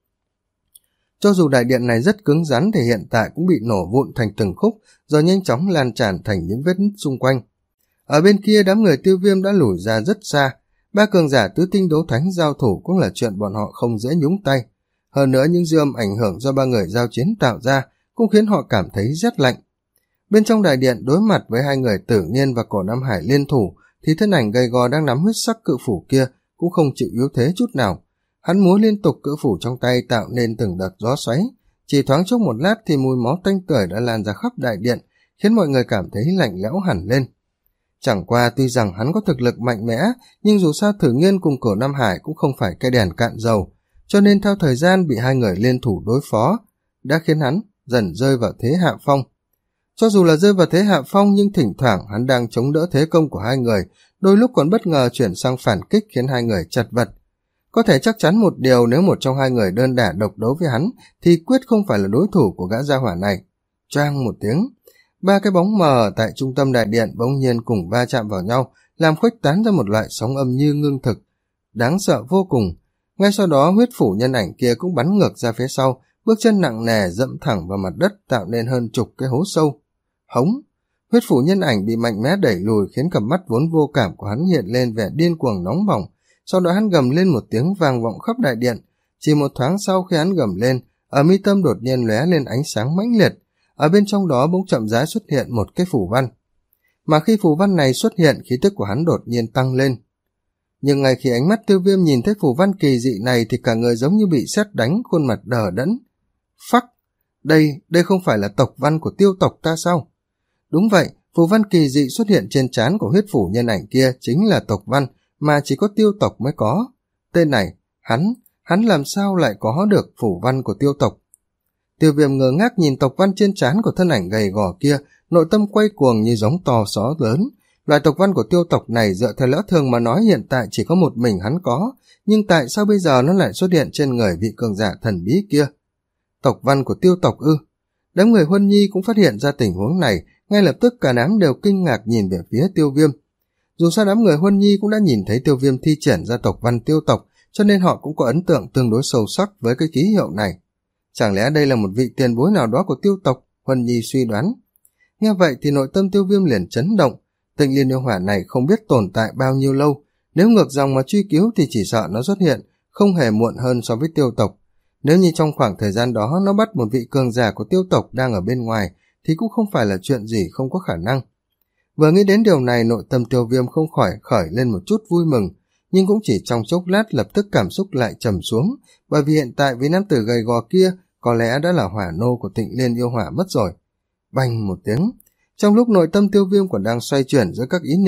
Cho dù đại điện này rất cứng rắn thì hiện tại cũng bị nổ vụn thành từng khúc, rồi nhanh chóng lan tràn thành những vết nứt xung quanh. Ở bên kia, đám người Tiêu Viêm đã lùi ra rất xa. Ba cường giả tứ tinh đấu thánh giao thủ cũng là chuyện bọn họ không dễ nhúng tay. Hơn nữa, những dư âm ảnh hưởng do ba người giao chiến tạo ra cũng khiến họ cảm thấy rét lạnh. Bên trong đại điện, đối mặt với hai người Tử Nghiên và Cổ Nam Hải liên thủ, thì thân ảnh gầy gò đang nắm huyết sắc cự phủ kia cũng không chịu yếu thế chút nào. Hắn múa liên tục cự phủ trong tay tạo nên từng đợt gió xoáy. Chỉ thoáng chốc một lát thì mùi máu tanh tưởi đã lan ra khắp đại điện, khiến mọi người cảm thấy lạnh lẽo hẳn lên. Chẳng qua tuy rằng hắn có thực lực mạnh mẽ, nhưng dù sao Tử Nghiên cùng Cổ Nam Hải cũng không phải cây đèn cạn dầu, cho nên theo thời gian bị hai người liên thủ đối phó, đã khiến hắn dần rơi vào thế hạ phong. Cho dù là rơi vào thế hạ phong, nhưng thỉnh thoảng hắn đang chống đỡ thế công của hai người, đôi lúc còn bất ngờ chuyển sang phản kích khiến hai người chật vật. Có thể chắc chắn một điều, nếu một trong hai người đơn đả độc đấu với hắn, thì quyết không phải là đối thủ của gã gia hỏa này. Choang một tiếng, ba cái bóng mờ tại trung tâm đại điện bỗng nhiên cùng va chạm vào nhau, làm khuếch tán ra một loại sóng âm như ngưng thực, đáng sợ vô cùng. Ngay sau đó, huyết phủ nhân ảnh kia cũng bắn ngược ra phía sau, bước chân nặng nề dẫm thẳng vào mặt đất tạo nên hơn chục cái hố sâu. Hống! Huyết phủ nhân ảnh bị mạnh mẽ đẩy lùi khiến cặp mắt vốn vô cảm của hắn hiện lên vẻ điên cuồng nóng bỏng. Sau đó hắn gầm lên một tiếng vang vọng khắp đại điện. Chỉ một thoáng sau khi hắn gầm lên, ở mi tâm đột nhiên lóe lên ánh sáng mãnh liệt. Ở bên trong đó bỗng chậm rãi xuất hiện một cái phù văn. Mà khi phù văn này xuất hiện, khí tức của hắn đột nhiên tăng lên. Nhưng ngay khi ánh mắt Tiêu Viêm nhìn thấy phù văn kỳ dị này thì cả người giống như bị sét đánh, khuôn mặt đờ đẫn. Phắc! Đây, đây không phải là tộc văn của Tiêu tộc ta sao? Đúng vậy, phù văn kỳ dị xuất hiện trên trán của huyết phủ nhân ảnh kia chính là tộc văn mà chỉ có Tiêu tộc mới có. Tên này, hắn, hắn làm sao lại có được phù văn của Tiêu tộc? Tiêu Viêm ngơ ngác nhìn tộc văn trên trán của thân ảnh gầy gò kia, nội tâm quay cuồng như giống to só lớn. Loại tộc văn của Tiêu tộc này dựa theo lẽ thường mà nói hiện tại chỉ có một mình hắn có, nhưng tại sao bây giờ nó lại xuất hiện trên người vị cường giả thần bí kia? Tộc văn của Tiêu tộc ư? Đám người Huân Nhi cũng phát hiện ra tình huống này, ngay lập tức cả đám đều kinh ngạc nhìn về phía Tiêu Viêm. Dù sao đám người Huân Nhi cũng đã nhìn thấy Tiêu Viêm thi triển ra tộc văn Tiêu tộc, cho nên họ cũng có ấn tượng tương đối sâu sắc với cái ký hiệu này. Chẳng lẽ đây là một vị tiền bối nào đó của Tiêu tộc? Huân Nhi suy đoán. Nghe vậy thì nội tâm Tiêu Viêm liền chấn động. Tịnh Liên yêu hỏa này không biết tồn tại bao nhiêu lâu, nếu ngược dòng mà truy cứu thì chỉ sợ nó xuất hiện không hề muộn hơn so với Tiêu tộc. Nếu như trong khoảng thời gian đó nó bắt một vị cường giả của Tiêu tộc đang ở bên ngoài thì cũng không phải là chuyện gì không có khả năng. Vừa nghĩ đến điều này, nội tâm Tiêu Viêm không khỏi khởi lên một chút vui mừng, nhưng cũng chỉ trong chốc lát lập tức cảm xúc lại trầm xuống, bởi vì hiện tại với nam tử gầy gò kia có lẽ đã là hỏa nô của Tịnh Liên yêu hỏa mất rồi. Bành một tiếng, trong lúc nội tâm Tiêu Viêm còn đang xoay chuyển giữa các ý niệm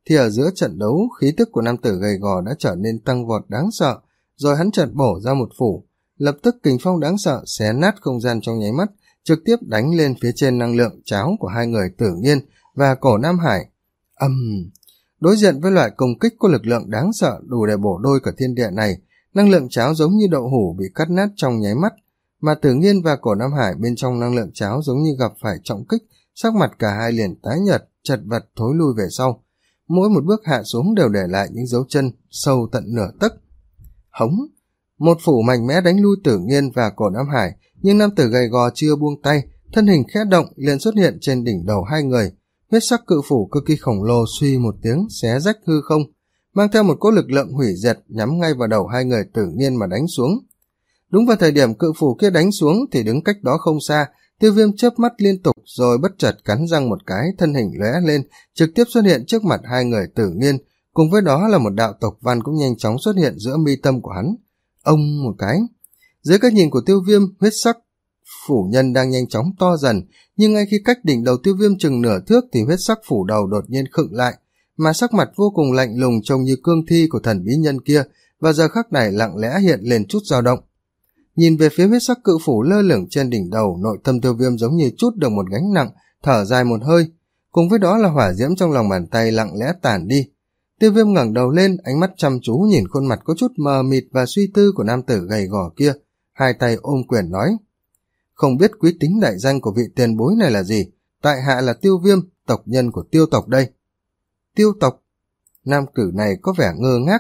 thì ở giữa trận đấu khí tức của nam tử gầy gò đã trở nên tăng vọt đáng sợ, rồi hắn chợt bổ ra một phủ, lập tức kình phong đáng sợ xé nát không gian trong nháy mắt, trực tiếp đánh lên phía trên năng lượng cháo của hai người Tử Nghiên và Cổ Nam Hải. Âm um, đối diện với loại công kích có lực lượng đáng sợ đủ để bổ đôi cả thiên địa này, năng lượng cháo giống như đậu hũ bị cắt nát trong nháy mắt, mà Tử Nghiên và Cổ Nam Hải bên trong năng lượng cháo giống như gặp phải trọng kích, sắc mặt cả hai liền tái nhợt, chật vật thối lui về sau. Mỗi một bước hạ xuống đều để lại những dấu chân sâu tận nửa tấc. Hống! Một phủ mạnh mẽ đánh lui Tử Nghiên và Cổ Nam Hải, nhưng nam tử gầy gò chưa buông tay, thân hình khẽ động liền xuất hiện trên đỉnh đầu hai người. Huyết sắc cự phủ cực kỳ khổng lồ suy một tiếng xé rách hư không, mang theo một cỗ lực lượng hủy diệt nhắm ngay vào đầu hai người Tử Nghiên mà đánh xuống. Đúng vào thời điểm cự phủ kia đánh xuống thì đứng cách đó không xa, Tiêu Viêm chớp mắt liên tục rồi bất chợt cắn răng một cái, thân hình lóe lên, trực tiếp xuất hiện trước mặt hai người Tử Nghiên, cùng với đó là một đạo tộc văn cũng nhanh chóng xuất hiện giữa mi tâm của hắn. Ông một cái. Dưới cái nhìn của Tiêu Viêm, huyết sắc phủ nhân đang nhanh chóng to dần, nhưng ngay khi cách đỉnh đầu Tiêu Viêm chừng nửa thước thì huyết sắc phủ đầu đột nhiên khựng lại, mà sắc mặt vô cùng lạnh lùng trông như cương thi của thần bí nhân kia, và giờ khắc này lặng lẽ hiện lên chút dao động. Nhìn về phía huyết sắc cự phủ lơ lửng trên đỉnh đầu, nội tâm Tiêu Viêm giống như trút được một gánh nặng, thở dài một hơi, cùng với đó là hỏa diễm trong lòng bàn tay lặng lẽ tản đi. Tiêu Viêm ngẩng đầu lên, ánh mắt chăm chú nhìn khuôn mặt có chút mờ mịt và suy tư của nam tử gầy gò kia, hai tay ôm quyền nói: Không biết quý tính đại danh của vị tiền bối này là gì? Tại hạ là Tiêu Viêm, tộc nhân của Tiêu tộc đây. Tiêu tộc? Nam tử này có vẻ ngơ ngác.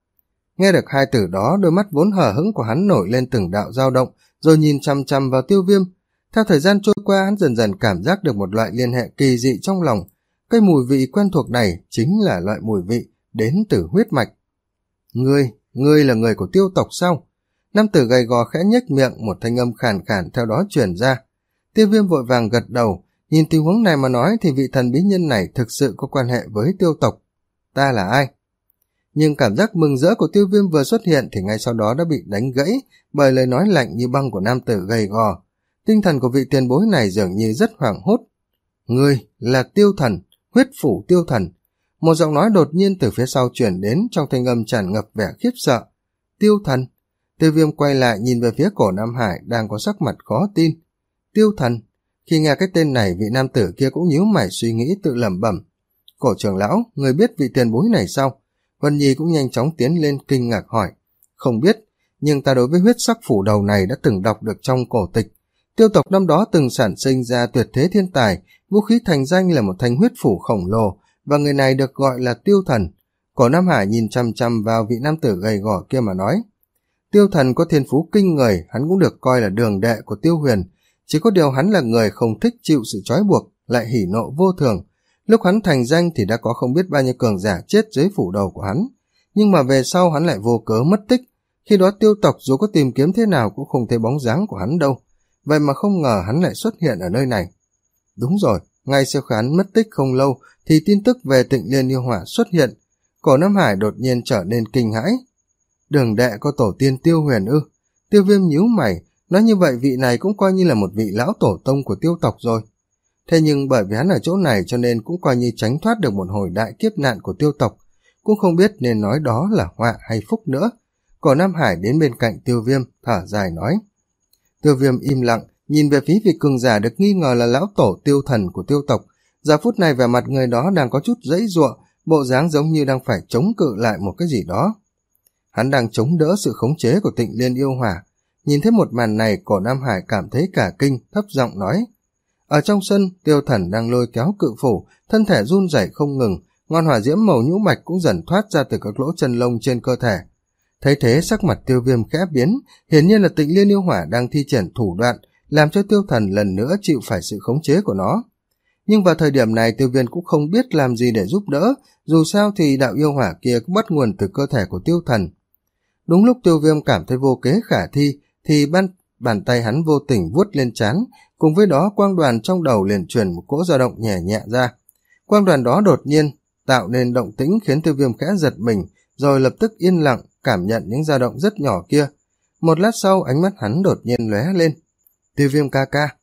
Nghe được hai từ đó, đôi mắt vốn hờ hững của hắn nổi lên từng đạo dao động, rồi nhìn chăm chăm vào Tiêu Viêm. Theo thời gian trôi qua, hắn dần dần cảm giác được một loại liên hệ kỳ dị trong lòng. Cái mùi vị quen thuộc này chính là loại mùi vị đến từ huyết mạch. Ngươi, ngươi là người của Tiêu tộc sao? Nam tử gầy gò khẽ nhếch miệng, một thanh âm khàn khàn theo đó truyền ra. Tiêu Viêm vội vàng gật đầu, nhìn tình huống này mà nói thì vị thần bí nhân này thực sự có quan hệ với Tiêu tộc. Ta là ai? Nhưng cảm giác mừng rỡ của Tiêu Viêm vừa xuất hiện thì ngay sau đó đã bị đánh gãy bởi lời nói lạnh như băng của nam tử gầy gò. Tinh thần của vị tiền bối này dường như rất hoảng hốt. Ngươi là Tiêu thần, huyết phủ Tiêu thần. Một giọng nói đột nhiên từ phía sau chuyển đến trong thanh âm tràn ngập vẻ khiếp sợ. Tiêu thần? Tiêu Viêm quay lại nhìn về phía Cổ Nam Hải đang có sắc mặt khó tin. Tiêu thần? Khi nghe cái tên này, vị nam tử kia cũng nhíu mày suy nghĩ tự lẩm bẩm. Cổ trưởng lão, người biết vị tiền bối này sao? Vân Nhi cũng nhanh chóng tiến lên kinh ngạc hỏi. Không biết, nhưng ta đối với huyết sắc phủ đầu này đã từng đọc được trong cổ tịch. Tiêu tộc năm đó từng sản sinh ra tuyệt thế thiên tài, vũ khí thành danh là một thanh huyết phủ khổng lồ, và người này được gọi là Tiêu thần. Cổ Nam Hải nhìn chăm chăm vào vị nam tử gầy gò kia mà nói. Tiêu thần có thiên phú kinh người, hắn cũng được coi là đường đệ của Tiêu Huyền, chỉ có điều hắn là người không thích chịu sự trói buộc, lại hỉ nộ vô thường. Lúc hắn thành danh thì đã có không biết bao nhiêu cường giả chết dưới phủ đầu của hắn, nhưng mà về sau hắn lại vô cớ mất tích. Khi đó Tiêu tộc dù có tìm kiếm thế nào cũng không thấy bóng dáng của hắn đâu, vậy mà không ngờ hắn lại xuất hiện ở nơi này. Đúng rồi, ngay sau khi hắn mất tích không lâu thì tin tức về Tịnh Liên Yêu Hỏa xuất hiện. Cổ Nam Hải đột nhiên trở nên kinh hãi. Đường đệ có tổ tiên Tiêu Huyền ư? Tiêu Viêm nhíu mày, nói như vậy vị này cũng coi như là một vị lão tổ tông của Tiêu tộc rồi. Thế nhưng bởi vì hắn ở chỗ này cho nên cũng coi như tránh thoát được một hồi đại kiếp nạn của Tiêu tộc, cũng không biết nên nói đó là họa hay phúc nữa. Cổ Nam Hải đến bên cạnh Tiêu Viêm, thở dài nói. Tiêu Viêm im lặng, nhìn về phía vị cường giả được nghi ngờ là lão tổ Tiêu thần của Tiêu tộc. Giờ phút này vẻ mặt người đó đang có chút giãy giụa, bộ dáng giống như đang phải chống cự lại một cái gì đó. Hắn đang chống đỡ sự khống chế của Tịnh Liên Yêu Hỏa. Nhìn thấy một màn này, Cổ Nam Hải cảm thấy cả kinh, thấp giọng nói. Ở trong sân, Tiêu thần đang lôi kéo cự phủ, thân thể run rẩy không ngừng, ngọn hỏa diễm màu nhũ bạch cũng dần thoát ra từ các lỗ chân lông trên cơ thể. Thấy thế, sắc mặt Tiêu Viêm khẽ biến, hiển nhiên là Tịnh Liên Yêu Hỏa đang thi triển thủ đoạn, làm cho Tiêu thần lần nữa chịu phải sự khống chế của nó. Nhưng vào thời điểm này, Tiêu Viêm cũng không biết làm gì để giúp đỡ, dù sao thì đạo yêu hỏa kia cũng bắt nguồn từ cơ thể của Tiêu thần. Đúng lúc Tiêu Viêm cảm thấy vô kế khả thi, thì ban bàn tay hắn vô tình vuốt lên trán, cùng với đó quang đoàn trong đầu liền truyền một cỗ dao động nhẹ nhẹ ra. Quang đoàn đó đột nhiên tạo nên động tĩnh khiến Tiêu Viêm khẽ giật mình, rồi lập tức yên lặng cảm nhận những dao động rất nhỏ kia. Một lát sau, ánh mắt hắn đột nhiên lóe lên. Tiêu Viêm ca ca.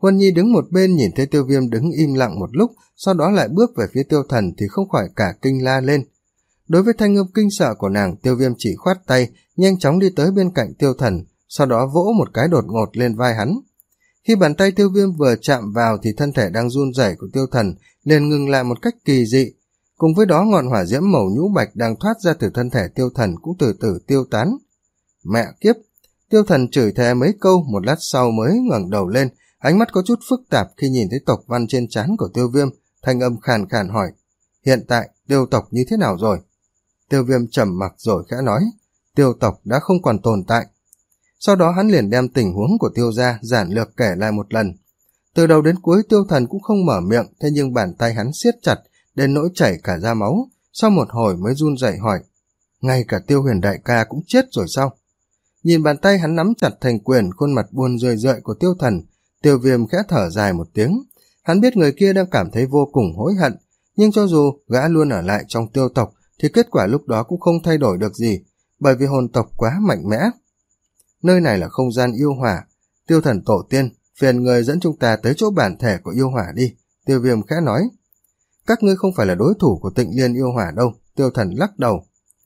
Huân Nhi đứng một bên nhìn thấy Tiêu Viêm đứng im lặng một lúc, sau đó lại bước về phía Tiêu Thần thì không khỏi cả kinh la lên. Đối với thanh âm kinh sợ của nàng, Tiêu Viêm chỉ khoát tay, nhanh chóng đi tới bên cạnh Tiêu Thần, sau đó vỗ một cái đột ngột lên vai hắn. Khi bàn tay Tiêu Viêm vừa chạm vào thì thân thể đang run rẩy của Tiêu Thần liền ngừng lại một cách kỳ dị. Cùng với đó ngọn hỏa diễm màu nhũ bạch đang thoát ra từ thân thể Tiêu Thần cũng từ từ tiêu tán. Mẹ kiếp! Tiêu Thần chửi thề mấy câu, một lát sau mới ngẩng đầu lên, ánh mắt có chút phức tạp khi nhìn thấy tộc văn trên trán của Tiêu Viêm, thanh âm khàn khàn hỏi: hiện tại Tiêu tộc như thế nào rồi? Tiêu Viêm trầm mặc rồi khẽ nói: Tiêu tộc đã không còn tồn tại. Sau đó hắn liền đem tình huống của Tiêu gia giản lược kể lại một lần. Từ đầu đến cuối Tiêu Thần cũng không mở miệng, thế nhưng bàn tay hắn siết chặt đến nỗi chảy cả ra máu, sau một hồi mới run rẩy hỏi: ngay cả Tiêu Huyền đại ca cũng chết rồi sao? Nhìn bàn tay hắn nắm chặt thành quyền, khuôn mặt buồn rười rượi của Tiêu Thần, Tiêu Viêm khẽ thở dài một tiếng. Hắn biết người kia đang cảm thấy vô cùng hối hận, nhưng cho dù gã luôn ở lại trong Tiêu tộc thì kết quả lúc đó cũng không thay đổi được gì, bởi vì hồn tộc quá mạnh mẽ. Nơi này là không gian yêu hỏa, Tiêu Thần tổ tiên, phiền người dẫn chúng ta tới chỗ bản thể của yêu hỏa đi, Tiêu Viêm khẽ nói. Các ngươi không phải là đối thủ của Tịnh Liên yêu hỏa đâu, Tiêu Thần lắc đầu.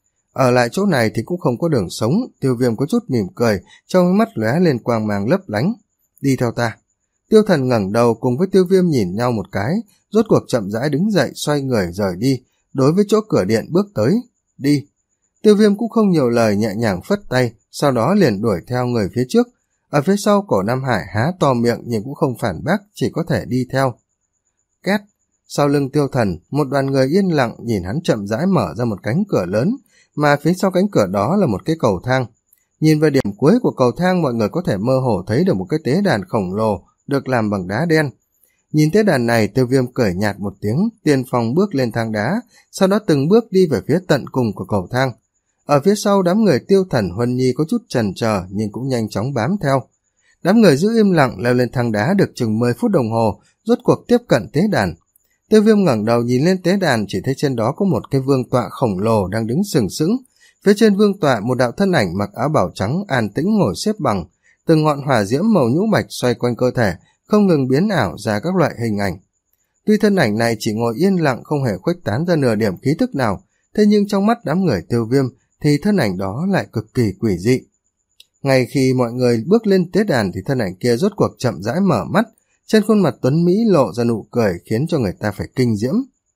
Ở lại chỗ này thì cũng không có đường sống, Tiêu Viêm có chút mỉm cười, trong mắt lóe lên quang mang lấp lánh. Đi theo ta. Tiêu Thần ngẩng đầu cùng với Tiêu Viêm nhìn nhau một cái, rốt cuộc chậm rãi đứng dậy xoay người rời đi, đối với chỗ cửa điện bước tới. Đi. Tiêu Viêm cũng không nhiều lời, nhẹ nhàng phất tay, sau đó liền đuổi theo người phía trước. Ở phía sau Cổ Nam Hải há to miệng nhưng cũng không phản bác, chỉ có thể đi theo. Két. Sau lưng Tiêu Thần, một đoàn người yên lặng nhìn hắn chậm rãi mở ra một cánh cửa lớn, mà phía sau cánh cửa đó là một cái cầu thang. Nhìn về điểm cuối của cầu thang, mọi người có thể mơ hồ thấy được một cái tế đàn khổng lồ được làm bằng đá đen. Nhìn tế đàn này, Tiêu Viêm cười nhạt một tiếng, tiên phong bước lên thang đá, sau đó từng bước đi về phía tận cùng của cầu thang. Ở phía sau, đám người Tiêu Thần, Huân Nhi có chút chần chờ nhưng cũng nhanh chóng bám theo. Đám người giữ im lặng leo lên thang đá được chừng mười phút đồng hồ, rốt cuộc tiếp cận tế đàn. Tiêu Viêm ngẩng đầu nhìn lên tế đàn, chỉ thấy trên đó có một cái vương tọa khổng lồ đang đứng sừng sững. Phía trên vương tọa, một đạo thân ảnh mặc áo bào trắng an tĩnh ngồi xếp bằng, từng ngọn hỏa diễm màu nhũ bạch xoay quanh cơ thể, không ngừng biến ảo ra các loại hình ảnh. Tuy thân ảnh này chỉ ngồi yên lặng, không hề khuếch tán ra nửa điểm khí thức nào, thế nhưng trong mắt đám người Tiêu Viêm thì thân ảnh đó lại cực kỳ quỷ dị. Ngay khi mọi người bước lên tế đàn thì thân ảnh kia rốt cuộc chậm rãi mở mắt, trên khuôn mặt tuấn mỹ lộ ra nụ cười khiến cho người ta phải kinh diễm.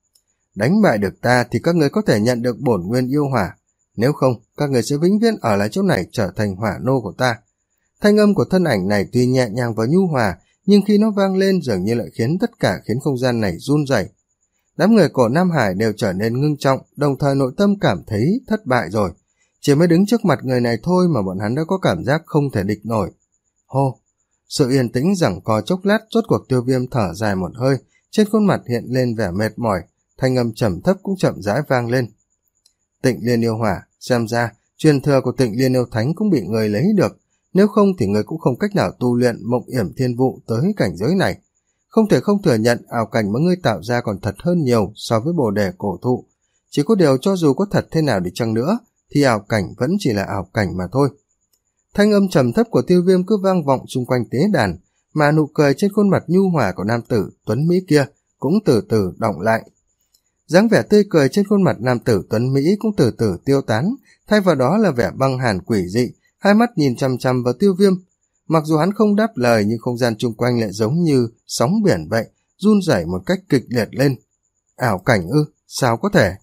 Đánh bại được ta thì các người có thể nhận được bổn nguyên yêu hỏa, nếu không các người sẽ vĩnh viễn ở lại chỗ này trở thành hỏa nô của ta. Thanh âm của thân ảnh này tuy nhẹ nhàng và nhu hòa, nhưng khi nó vang lên dường như lại khiến tất cả khiến không gian này run rẩy. Đám người Cổ Nam Hải đều trở nên ngưng trọng, đồng thời nội tâm cảm thấy thất bại rồi. Chỉ mới đứng trước mặt người này thôi mà bọn hắn đã có cảm giác không thể địch nổi. Hô! Sự yên tĩnh giằng co chốc lát, rốt cuộc Tiêu Viêm thở dài một hơi, trên khuôn mặt hiện lên vẻ mệt mỏi, thanh âm trầm thấp cũng chậm rãi vang lên. Tịnh Liên yêu hỏa, xem ra truyền thừa của Tịnh Liên yêu thánh cũng bị người lấy được, nếu không thì người cũng không cách nào tu luyện Mộng Yểm Thiên Vụ tới cảnh giới này. Không thể không thừa nhận ảo cảnh mà ngươi tạo ra còn thật hơn nhiều so với Bồ Đề cổ thụ. Chỉ có điều cho dù có thật thế nào đi chăng nữa, thì ảo cảnh vẫn chỉ là ảo cảnh mà thôi. Thanh âm trầm thấp của Tiêu Viêm cứ vang vọng xung quanh tế đàn, mà nụ cười trên khuôn mặt nhu hòa của nam tử tuấn Mỹ kia cũng từ từ đọng lại. Dáng vẻ tươi cười trên khuôn mặt nam tử tuấn Mỹ cũng từ từ tiêu tán, thay vào đó là vẻ băng hàn quỷ dị, hai mắt nhìn chăm chăm vào Tiêu Viêm. Mặc dù hắn không đáp lời nhưng không gian chung quanh lại giống như sóng biển vậy, run rẩy một cách kịch liệt lên. Ảo cảnh ư? Sao có thể?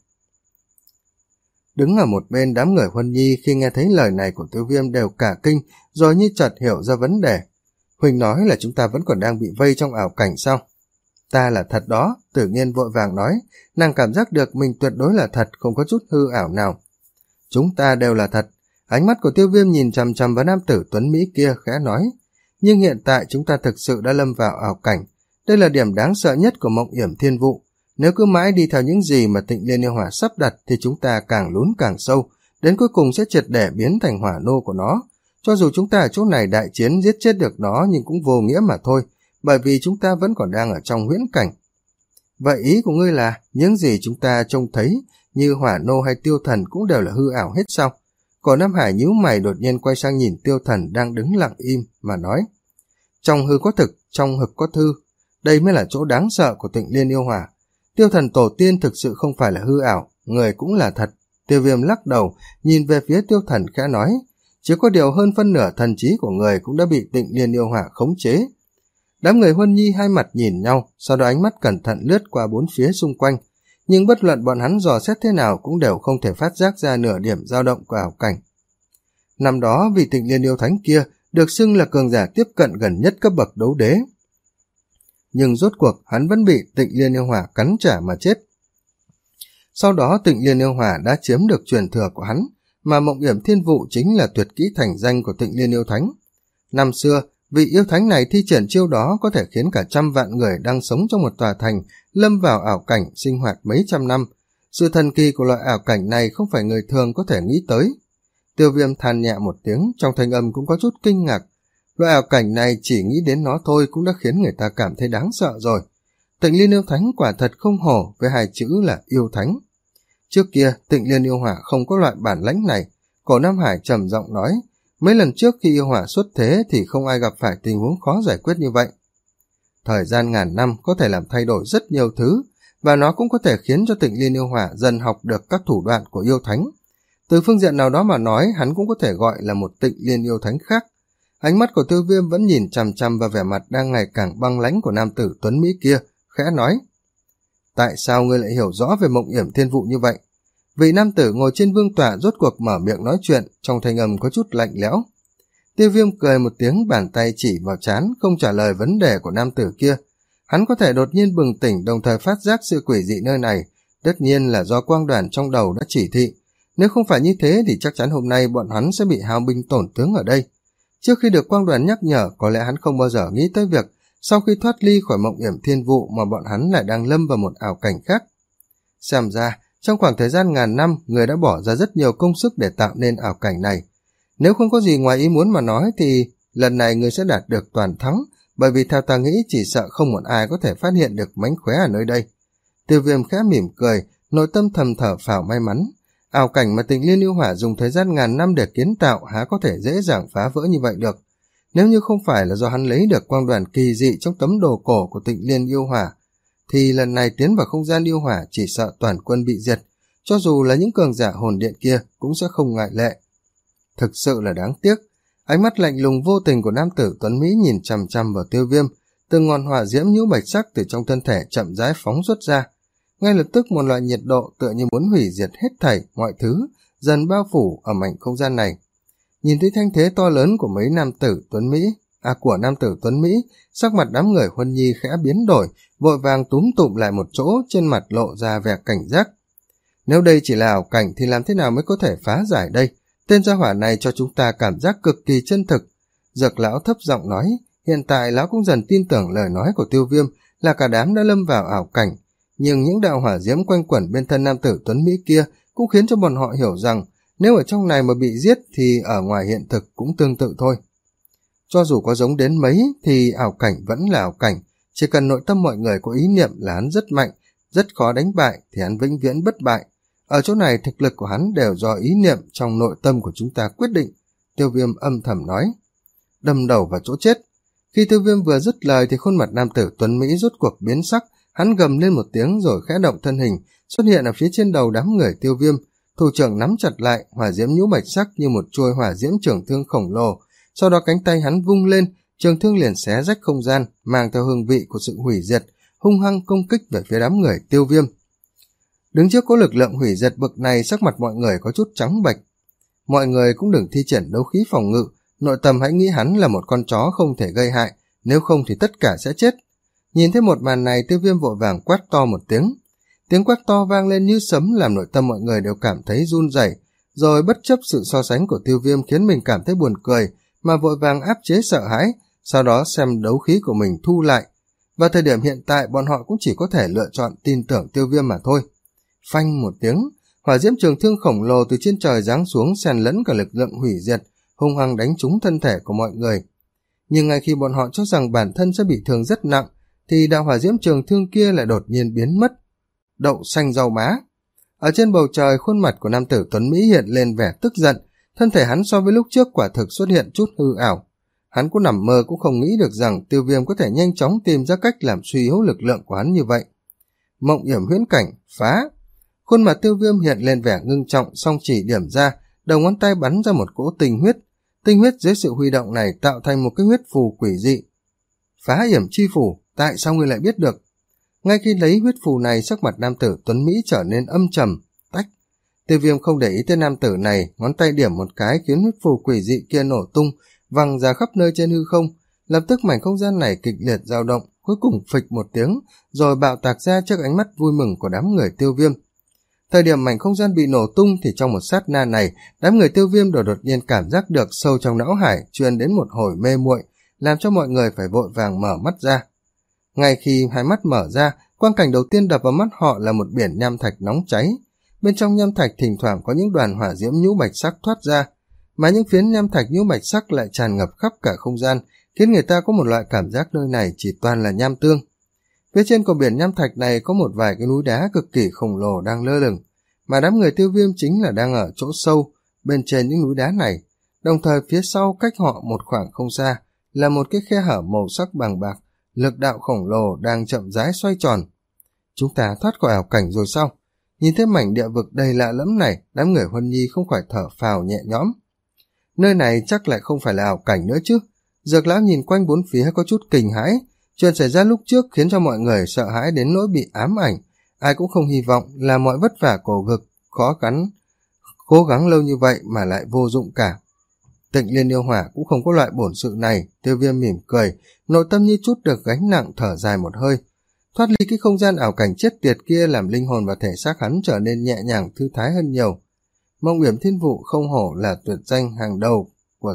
Đứng ở một bên, đám người Huân Nhi khi nghe thấy lời này của Tiêu Viêm đều cả kinh, rồi như chợt hiểu ra vấn đề. Huỳnh nói là chúng ta vẫn còn đang bị vây trong ảo cảnh sao? Ta là thật đó, Tử Nghiên vội vàng nói, nàng cảm giác được mình tuyệt đối là thật, không có chút hư ảo nào. Chúng ta đều là thật. Ánh mắt của Tiêu Viêm nhìn chằm chằm vào nam tử tuấn Mỹ kia khẽ nói, nhưng hiện tại chúng ta thực sự đã lâm vào ảo cảnh. Đây là điểm đáng sợ nhất của Mộng Yểm Thiên Vụ. Nếu cứ mãi đi theo những gì mà Tịnh Liên yêu hỏa sắp đặt thì chúng ta càng lún càng sâu, đến cuối cùng sẽ triệt để biến thành hỏa nô của nó. Cho dù chúng ta ở chỗ này đại chiến giết chết được nó nhưng cũng vô nghĩa mà thôi, bởi vì chúng ta vẫn còn đang ở trong huyễn cảnh. Vậy ý của ngươi là những gì chúng ta trông thấy như hỏa nô hay tiêu thần cũng đều là hư ảo hết sao? Cổ Nam Hải nhíu mày đột nhiên quay sang nhìn Tiêu Thần đang đứng lặng im mà nói, Trong hư có thực, trong hực có thư. Đây mới là chỗ đáng sợ của Tịnh Liên Yêu Hỏa. Tiêu Thần tổ tiên thực sự không phải là hư ảo, người cũng là thật. Tiêu Viêm lắc đầu, nhìn về phía Tiêu Thần khẽ nói, chỉ có điều hơn phân nửa thần trí của người cũng đã bị Tịnh Liên Yêu Hỏa khống chế. Đám người Huân Nhi hai mặt nhìn nhau, sau đó ánh mắt cẩn thận lướt qua bốn phía xung quanh, nhưng bất luận bọn hắn dò xét thế nào cũng đều không thể phát giác ra nửa điểm dao động của ảo cảnh. Năm đó vị Tịnh Liên Yêu Thánh kia được xưng là cường giả tiếp cận gần nhất cấp bậc đấu đế, nhưng rốt cuộc hắn vẫn bị Tịnh Liên Yêu Hỏa cắn trả mà chết. Sau đó Tịnh Liên Yêu Hỏa đã chiếm được truyền thừa của hắn, mà Mộng Yểm Thiên Vụ chính là tuyệt kỹ thành danh của Tịnh Liên Yêu Thánh. Năm xưa, vị yêu thánh này thi triển chiêu đó có thể khiến cả trăm vạn người đang sống trong một tòa thành lâm vào ảo cảnh sinh hoạt mấy trăm năm. Sự thần kỳ của loại ảo cảnh này không phải người thường có thể nghĩ tới. Tiêu Viêm than nhẹ một tiếng, trong thanh âm cũng có chút kinh ngạc. Loại ảo cảnh này chỉ nghĩ đến nó thôi cũng đã khiến người ta cảm thấy đáng sợ rồi. Tịnh Liên Yêu Thánh quả thật không hổ với hai chữ là yêu thánh. Trước kia, Tịnh Liên Yêu Hỏa không có loại bản lãnh này. Cổ Nam Hải trầm giọng nói, mấy lần trước khi yêu hỏa xuất thế thì không ai gặp phải tình huống khó giải quyết như vậy. Thời gian ngàn năm có thể làm thay đổi rất nhiều thứ, và nó cũng có thể khiến cho Tịnh Liên Yêu Hỏa dần học được các thủ đoạn của yêu thánh. Từ phương diện nào đó mà nói, hắn cũng có thể gọi là một Tịnh Liên Yêu Thánh khác. Ánh mắt của Tiêu Viêm vẫn nhìn chằm chằm vào vẻ mặt đang ngày càng băng lãnh của nam tử tuấn Mỹ kia, khẽ nói, tại sao ngươi lại hiểu rõ về Mộng Yểm Thiên Vụ như vậy? Vị nam tử ngồi trên vương tọa rốt cuộc mở miệng nói chuyện, trong thanh âm có chút lạnh lẽo. Tiêu Viêm cười một tiếng, bàn tay chỉ vào trán, không trả lời vấn đề của nam tử kia. Hắn có thể đột nhiên bừng tỉnh, đồng thời phát giác sự quỷ dị nơi này, tất nhiên là do quang đoàn trong đầu đã chỉ thị. Nếu không phải như thế thì chắc chắn hôm nay bọn hắn sẽ bị hao binh tổn tướng ở đây. Trước khi được quang đoàn nhắc nhở, có lẽ hắn không bao giờ nghĩ tới việc sau khi thoát ly khỏi Mộng Yểm Thiên Vụ mà bọn hắn lại đang lâm vào một ảo cảnh khác. Xem ra, trong khoảng thời gian ngàn năm, người đã bỏ ra rất nhiều công sức để tạo nên ảo cảnh này. Nếu không có gì ngoài ý muốn mà nói thì lần này người sẽ đạt được toàn thắng, bởi vì theo ta nghĩ chỉ sợ không một ai có thể phát hiện được mánh khóe ở nơi đây. Tiêu Viêm khẽ mỉm cười, nội tâm thầm thở phào may mắn. Ảo cảnh mà Tịnh Liên Yêu Hỏa dùng thời gian ngàn năm để kiến tạo há có thể dễ dàng phá vỡ như vậy được. Nếu như không phải là do hắn lấy được quang đoàn kỳ dị trong tấm đồ cổ của Tịnh Liên Yêu Hỏa, thì lần này tiến vào không gian yêu hỏa chỉ sợ toàn quân bị diệt, cho dù là những cường giả hồn điện kia cũng sẽ không ngại lệ. Thực sự là đáng tiếc. Ánh mắt lạnh lùng vô tình của nam tử tuấn Mỹ nhìn chằm chằm vào Tiêu Viêm, từng ngọn hỏa diễm nhũ bạch sắc từ trong thân thể chậm rãi phóng xuất ra. Ngay lập tức một loại nhiệt độ tựa như muốn hủy diệt hết thảy mọi thứ dần bao phủ ở mảnh không gian này. Nhìn thấy thanh thế to lớn của mấy nam tử tuấn Mỹ, à của nam tử tuấn Mỹ, sắc mặt đám người Huân Nhi khẽ biến đổi, vội vàng túm tụm lại một chỗ, trên mặt lộ ra vẻ cảnh giác. Nếu đây chỉ là ảo cảnh thì làm thế nào mới có thể phá giải đây? Tên gia hỏa này cho chúng ta cảm giác cực kỳ chân thực. Dược lão thấp giọng nói, hiện tại lão cũng dần tin tưởng lời nói của Tiêu Viêm là cả đám đã lâm vào ảo cảnh, nhưng những đạo hỏa diễm quanh quẩn bên thân nam tử tuấn Mỹ kia cũng khiến cho bọn họ hiểu rằng nếu ở trong này mà bị giết thì ở ngoài hiện thực cũng tương tự thôi. Cho dù có giống đến mấy thì ảo cảnh vẫn là ảo cảnh, chỉ cần nội tâm mọi người có ý niệm là hắn rất mạnh, rất khó đánh bại thì hắn vĩnh viễn bất bại. Ở chỗ này thực lực của hắn đều do ý niệm trong nội tâm của chúng ta quyết định. Tiêu Viêm âm thầm nói, đâm đầu vào chỗ chết. Khi Tiêu Viêm vừa dứt lời thì khuôn mặt nam tử tuấn Mỹ rốt cuộc biến sắc, hắn gầm lên một tiếng rồi khẽ động thân hình, xuất hiện ở phía trên đầu đám người Tiêu Viêm, thủ trưởng nắm chặt lại, hỏa diễm nhũ bạch sắc như một chuôi hỏa diễm trường thương khổng lồ. Sau đó cánh tay hắn vung lên, trường thương liền xé rách không gian, mang theo hương vị của sự hủy diệt, hung hăng công kích về phía đám người Tiêu Viêm. Đứng trước có lực lượng hủy diệt bậc này, sắc mặt mọi người có chút trắng bệch. Mọi người cũng đừng thi triển đấu khí phòng ngự, nội tâm hãy nghĩ hắn là một con chó không thể gây hại, nếu không thì tất cả sẽ chết. Nhìn thấy một màn này, Tiêu Viêm vội vàng quát to một tiếng. Tiếng quát to vang lên như sấm làm nội tâm mọi người đều cảm thấy run rẩy, rồi bất chấp sự so sánh của Tiêu Viêm khiến mình cảm thấy buồn cười, mà vội vàng áp chế sợ hãi, sau đó xem đấu khí của mình thu lại. Và thời điểm hiện tại bọn họ cũng chỉ có thể lựa chọn tin tưởng Tiêu Viêm mà thôi. Phanh một tiếng, hỏa diễm trường thương khổng lồ từ trên trời giáng xuống xen lẫn cả lực lượng hủy diệt, hung hăng đánh trúng thân thể của mọi người. Nhưng ngay khi bọn họ cho rằng bản thân sẽ bị thương rất nặng, thì đạo hỏa diễm trường thương kia lại đột nhiên biến mất. Đậu xanh rau má. Ở trên bầu trời, khuôn mặt của nam tử tuấn Mỹ hiện lên vẻ tức giận, thân thể hắn so với lúc trước quả thực xuất hiện chút hư ảo. Hắn cũng nằm mơ cũng không nghĩ được rằng Tiêu Viêm có thể nhanh chóng tìm ra cách làm suy yếu lực lượng của hắn như vậy. Mộng yểm huyễn cảnh, phá! Khuôn mặt Tiêu Viêm hiện lên vẻ ngưng trọng, song chỉ điểm ra, đầu ngón tay bắn ra một cỗ tinh huyết. Tinh huyết dưới sự huy động này tạo thành một cái huyết phù quỷ dị. Phá yểm chi phù, tại sao ngươi lại biết được? Ngay khi lấy huyết phù này, sắc mặt nam tử tuấn Mỹ trở nên âm trầm. Tách! Tiêu Viêm không để ý tới nam tử này, ngón tay điểm một cái khiến huyết phù quỷ dị kia nổ tung, văng ra khắp nơi trên hư không. Lập tức mảnh không gian này kịch liệt dao động, cuối cùng phịch một tiếng, rồi bạo tạc ra trước ánh mắt vui mừng của đám người Tiêu Viêm. Thời điểm mảnh không gian bị nổ tung thì trong một sát na này, đám người Tiêu Viêm đột đột nhiên cảm giác được sâu trong não hải truyền đến một hồi mê muội, làm cho mọi người phải vội vàng mở mắt ra. Ngay khi hai mắt mở ra, quang cảnh đầu tiên đập vào mắt họ là một biển nham thạch nóng cháy. Bên trong nham thạch thỉnh thoảng có những đoàn hỏa diễm nhũ bạch sắc thoát ra, mà những phiến nham thạch nhũ bạch sắc lại tràn ngập khắp cả không gian, khiến người ta có một loại cảm giác nơi này chỉ toàn là nham tương. Phía trên của biển nham thạch này có một vài cái núi đá cực kỳ khổng lồ đang lơ lửng, mà đám người Tiêu Viêm chính là đang ở chỗ sâu bên trên những núi đá này. Đồng thời phía sau cách họ một khoảng không xa là một cái khe hở màu sắc bằng bạc, lực đạo khổng lồ đang chậm rãi xoay tròn. Chúng ta thoát khỏi ảo cảnh rồi sao? Nhìn thấy mảnh địa vực đầy lạ lẫm này, đám người Huân Nhi không khỏi thở phào nhẹ nhõm. Nơi này chắc lại không phải là ảo cảnh nữa chứ? Dược lão nhìn quanh bốn phía có chút kinh hãi. Chuyện xảy ra lúc trước khiến cho mọi người sợ hãi đến nỗi bị ám ảnh. Ai cũng không hy vọng là mọi vất vả cổ cực, khó gắn, cố gắng lâu như vậy mà lại vô dụng cả. Tịnh Liên Yêu Hỏa cũng không có loại bổn sự này. Tiêu Viêm mỉm cười, nội tâm như chút được gánh nặng, thở dài một hơi. Thoát ly cái không gian ảo cảnh chết tiệt kia làm linh hồn và thể xác hắn trở nên nhẹ nhàng thư thái hơn nhiều. Mộng yểm thiên vụ không hổ là tuyệt danh hàng đầu của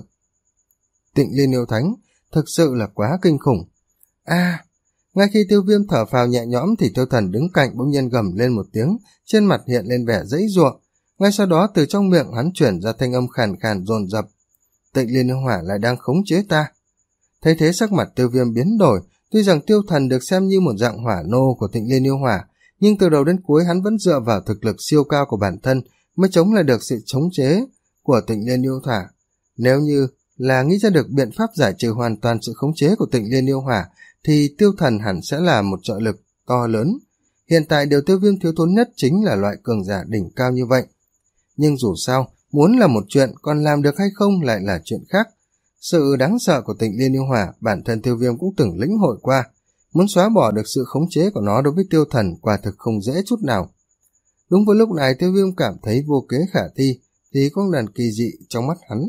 Tịnh Liên Yêu Thánh, thực sự là quá kinh khủng. A! À, ngay khi Tiêu Viêm thở phào nhẹ nhõm thì Tiêu Thần đứng cạnh bỗng nhiên gầm lên một tiếng, trên mặt hiện lên vẻ giãy giụa. Ngay sau đó từ trong miệng hắn chuyển ra thanh âm khàn khàn dồn dập. Tịnh Liên Yêu Hỏa lại đang khống chế ta. Thấy thế sắc mặt Tiêu Viêm biến đổi. Tuy rằng Tiêu Thần được xem như một dạng hỏa nô của Tịnh Liên Yêu Hỏa, nhưng từ đầu đến cuối hắn vẫn dựa vào thực lực siêu cao của bản thân mới chống lại được sự chống chế của Tịnh Liên Yêu Hỏa. Nếu như là nghĩ ra được biện pháp giải trừ hoàn toàn sự khống chế của Tịnh Liên Yêu Hỏa, thì Tiêu Thần hẳn sẽ là một trợ lực to lớn. Hiện tại điều Tiêu Viêm thiếu thốn nhất chính là loại cường giả đỉnh cao như vậy. Nhưng dù sao, muốn là một chuyện, còn làm được hay không lại là chuyện khác. Sự đáng sợ của Tịnh Liên Yêu Hỏa, bản thân Tiêu Viêm cũng từng lĩnh hội qua. Muốn xóa bỏ được sự khống chế của nó đối với Tiêu Thần quả thực không dễ chút nào. Đúng với lúc này Tiêu Viêm cảm thấy vô kế khả thi, thì có đàn kỳ dị trong mắt hắn.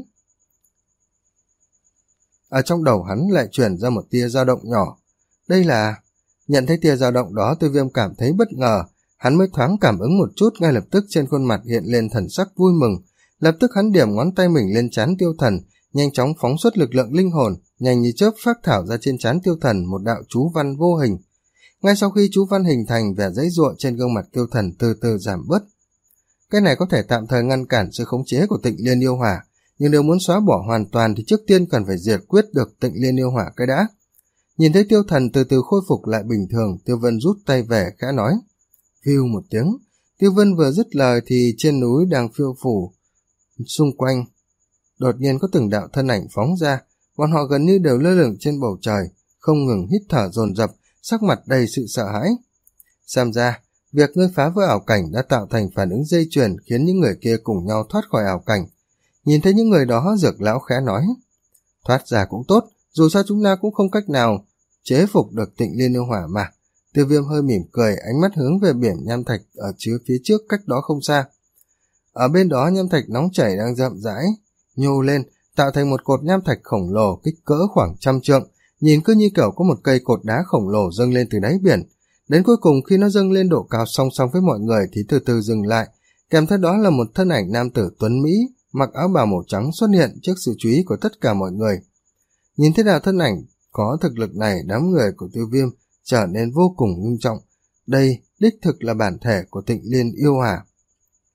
Ở trong đầu hắn lại chuyển ra một tia dao động nhỏ. Đây là... Nhận thấy tia dao động đó, Tiêu Viêm cảm thấy bất ngờ. Hắn mới thoáng cảm ứng một chút, ngay lập tức trên khuôn mặt hiện lên thần sắc vui mừng. Lập tức hắn điểm ngón tay mình lên trán Tiêu Thần, nhanh chóng phóng xuất lực lượng linh hồn, nhanh như chớp phác thảo ra trên trán Tiêu Thần một đạo chú văn vô hình. Ngay sau khi chú văn hình thành, vẻ giãy giụa trên gương mặt Tiêu Thần từ từ giảm bớt. Cái này có thể tạm thời ngăn cản sự khống chế của Tịnh Liên Yêu Hỏa, nhưng nếu muốn xóa bỏ hoàn toàn thì trước tiên cần phải diệt quyết được Tịnh Liên Yêu Hỏa cái đã. Nhìn thấy Tiêu Thần từ từ khôi phục lại bình thường, Tiêu Vân rút tay về khẽ nói. Phiêu một tiếng, Tiêu Vân vừa dứt lời thì trên núi đang phiêu phủ xung quanh đột nhiên có từng đạo thân ảnh phóng ra, bọn họ gần như đều lơ lửng trên bầu trời, không ngừng hít thở dồn dập, sắc mặt đầy sự sợ hãi. Xem ra, việc ngươi phá vỡ ảo cảnh đã tạo thành phản ứng dây chuyền khiến những người kia cùng nhau thoát khỏi ảo cảnh. Nhìn thấy những người đó, Dược lão khẽ nói, thoát ra cũng tốt, dù sao chúng ta cũng không cách nào chế phục được Tịnh Liên Yêu Hỏa mà. Tiêu Viêm hơi mỉm cười, ánh mắt hướng về biển nham thạch ở chứa phía trước cách đó không xa. Ở bên đó nham thạch nóng chảy đang rậm rãi nhô lên, tạo thành một cột nham thạch khổng lồ kích cỡ khoảng trăm trượng, nhìn cứ như kiểu có một cây cột đá khổng lồ dâng lên từ đáy biển. Đến cuối cùng khi nó dâng lên độ cao song song với mọi người thì từ từ dừng lại, kèm theo đó là một thân ảnh nam tử tuấn Mỹ mặc áo bào màu trắng xuất hiện trước sự chú ý của tất cả mọi người. Nhìn thế nào thân ảnh có thực lực này, đám người của Tiêu Viêm trở nên vô cùng nghiêm trọng. Đây đích thực là bản thể của Tịnh Liên Yêu Hỏa.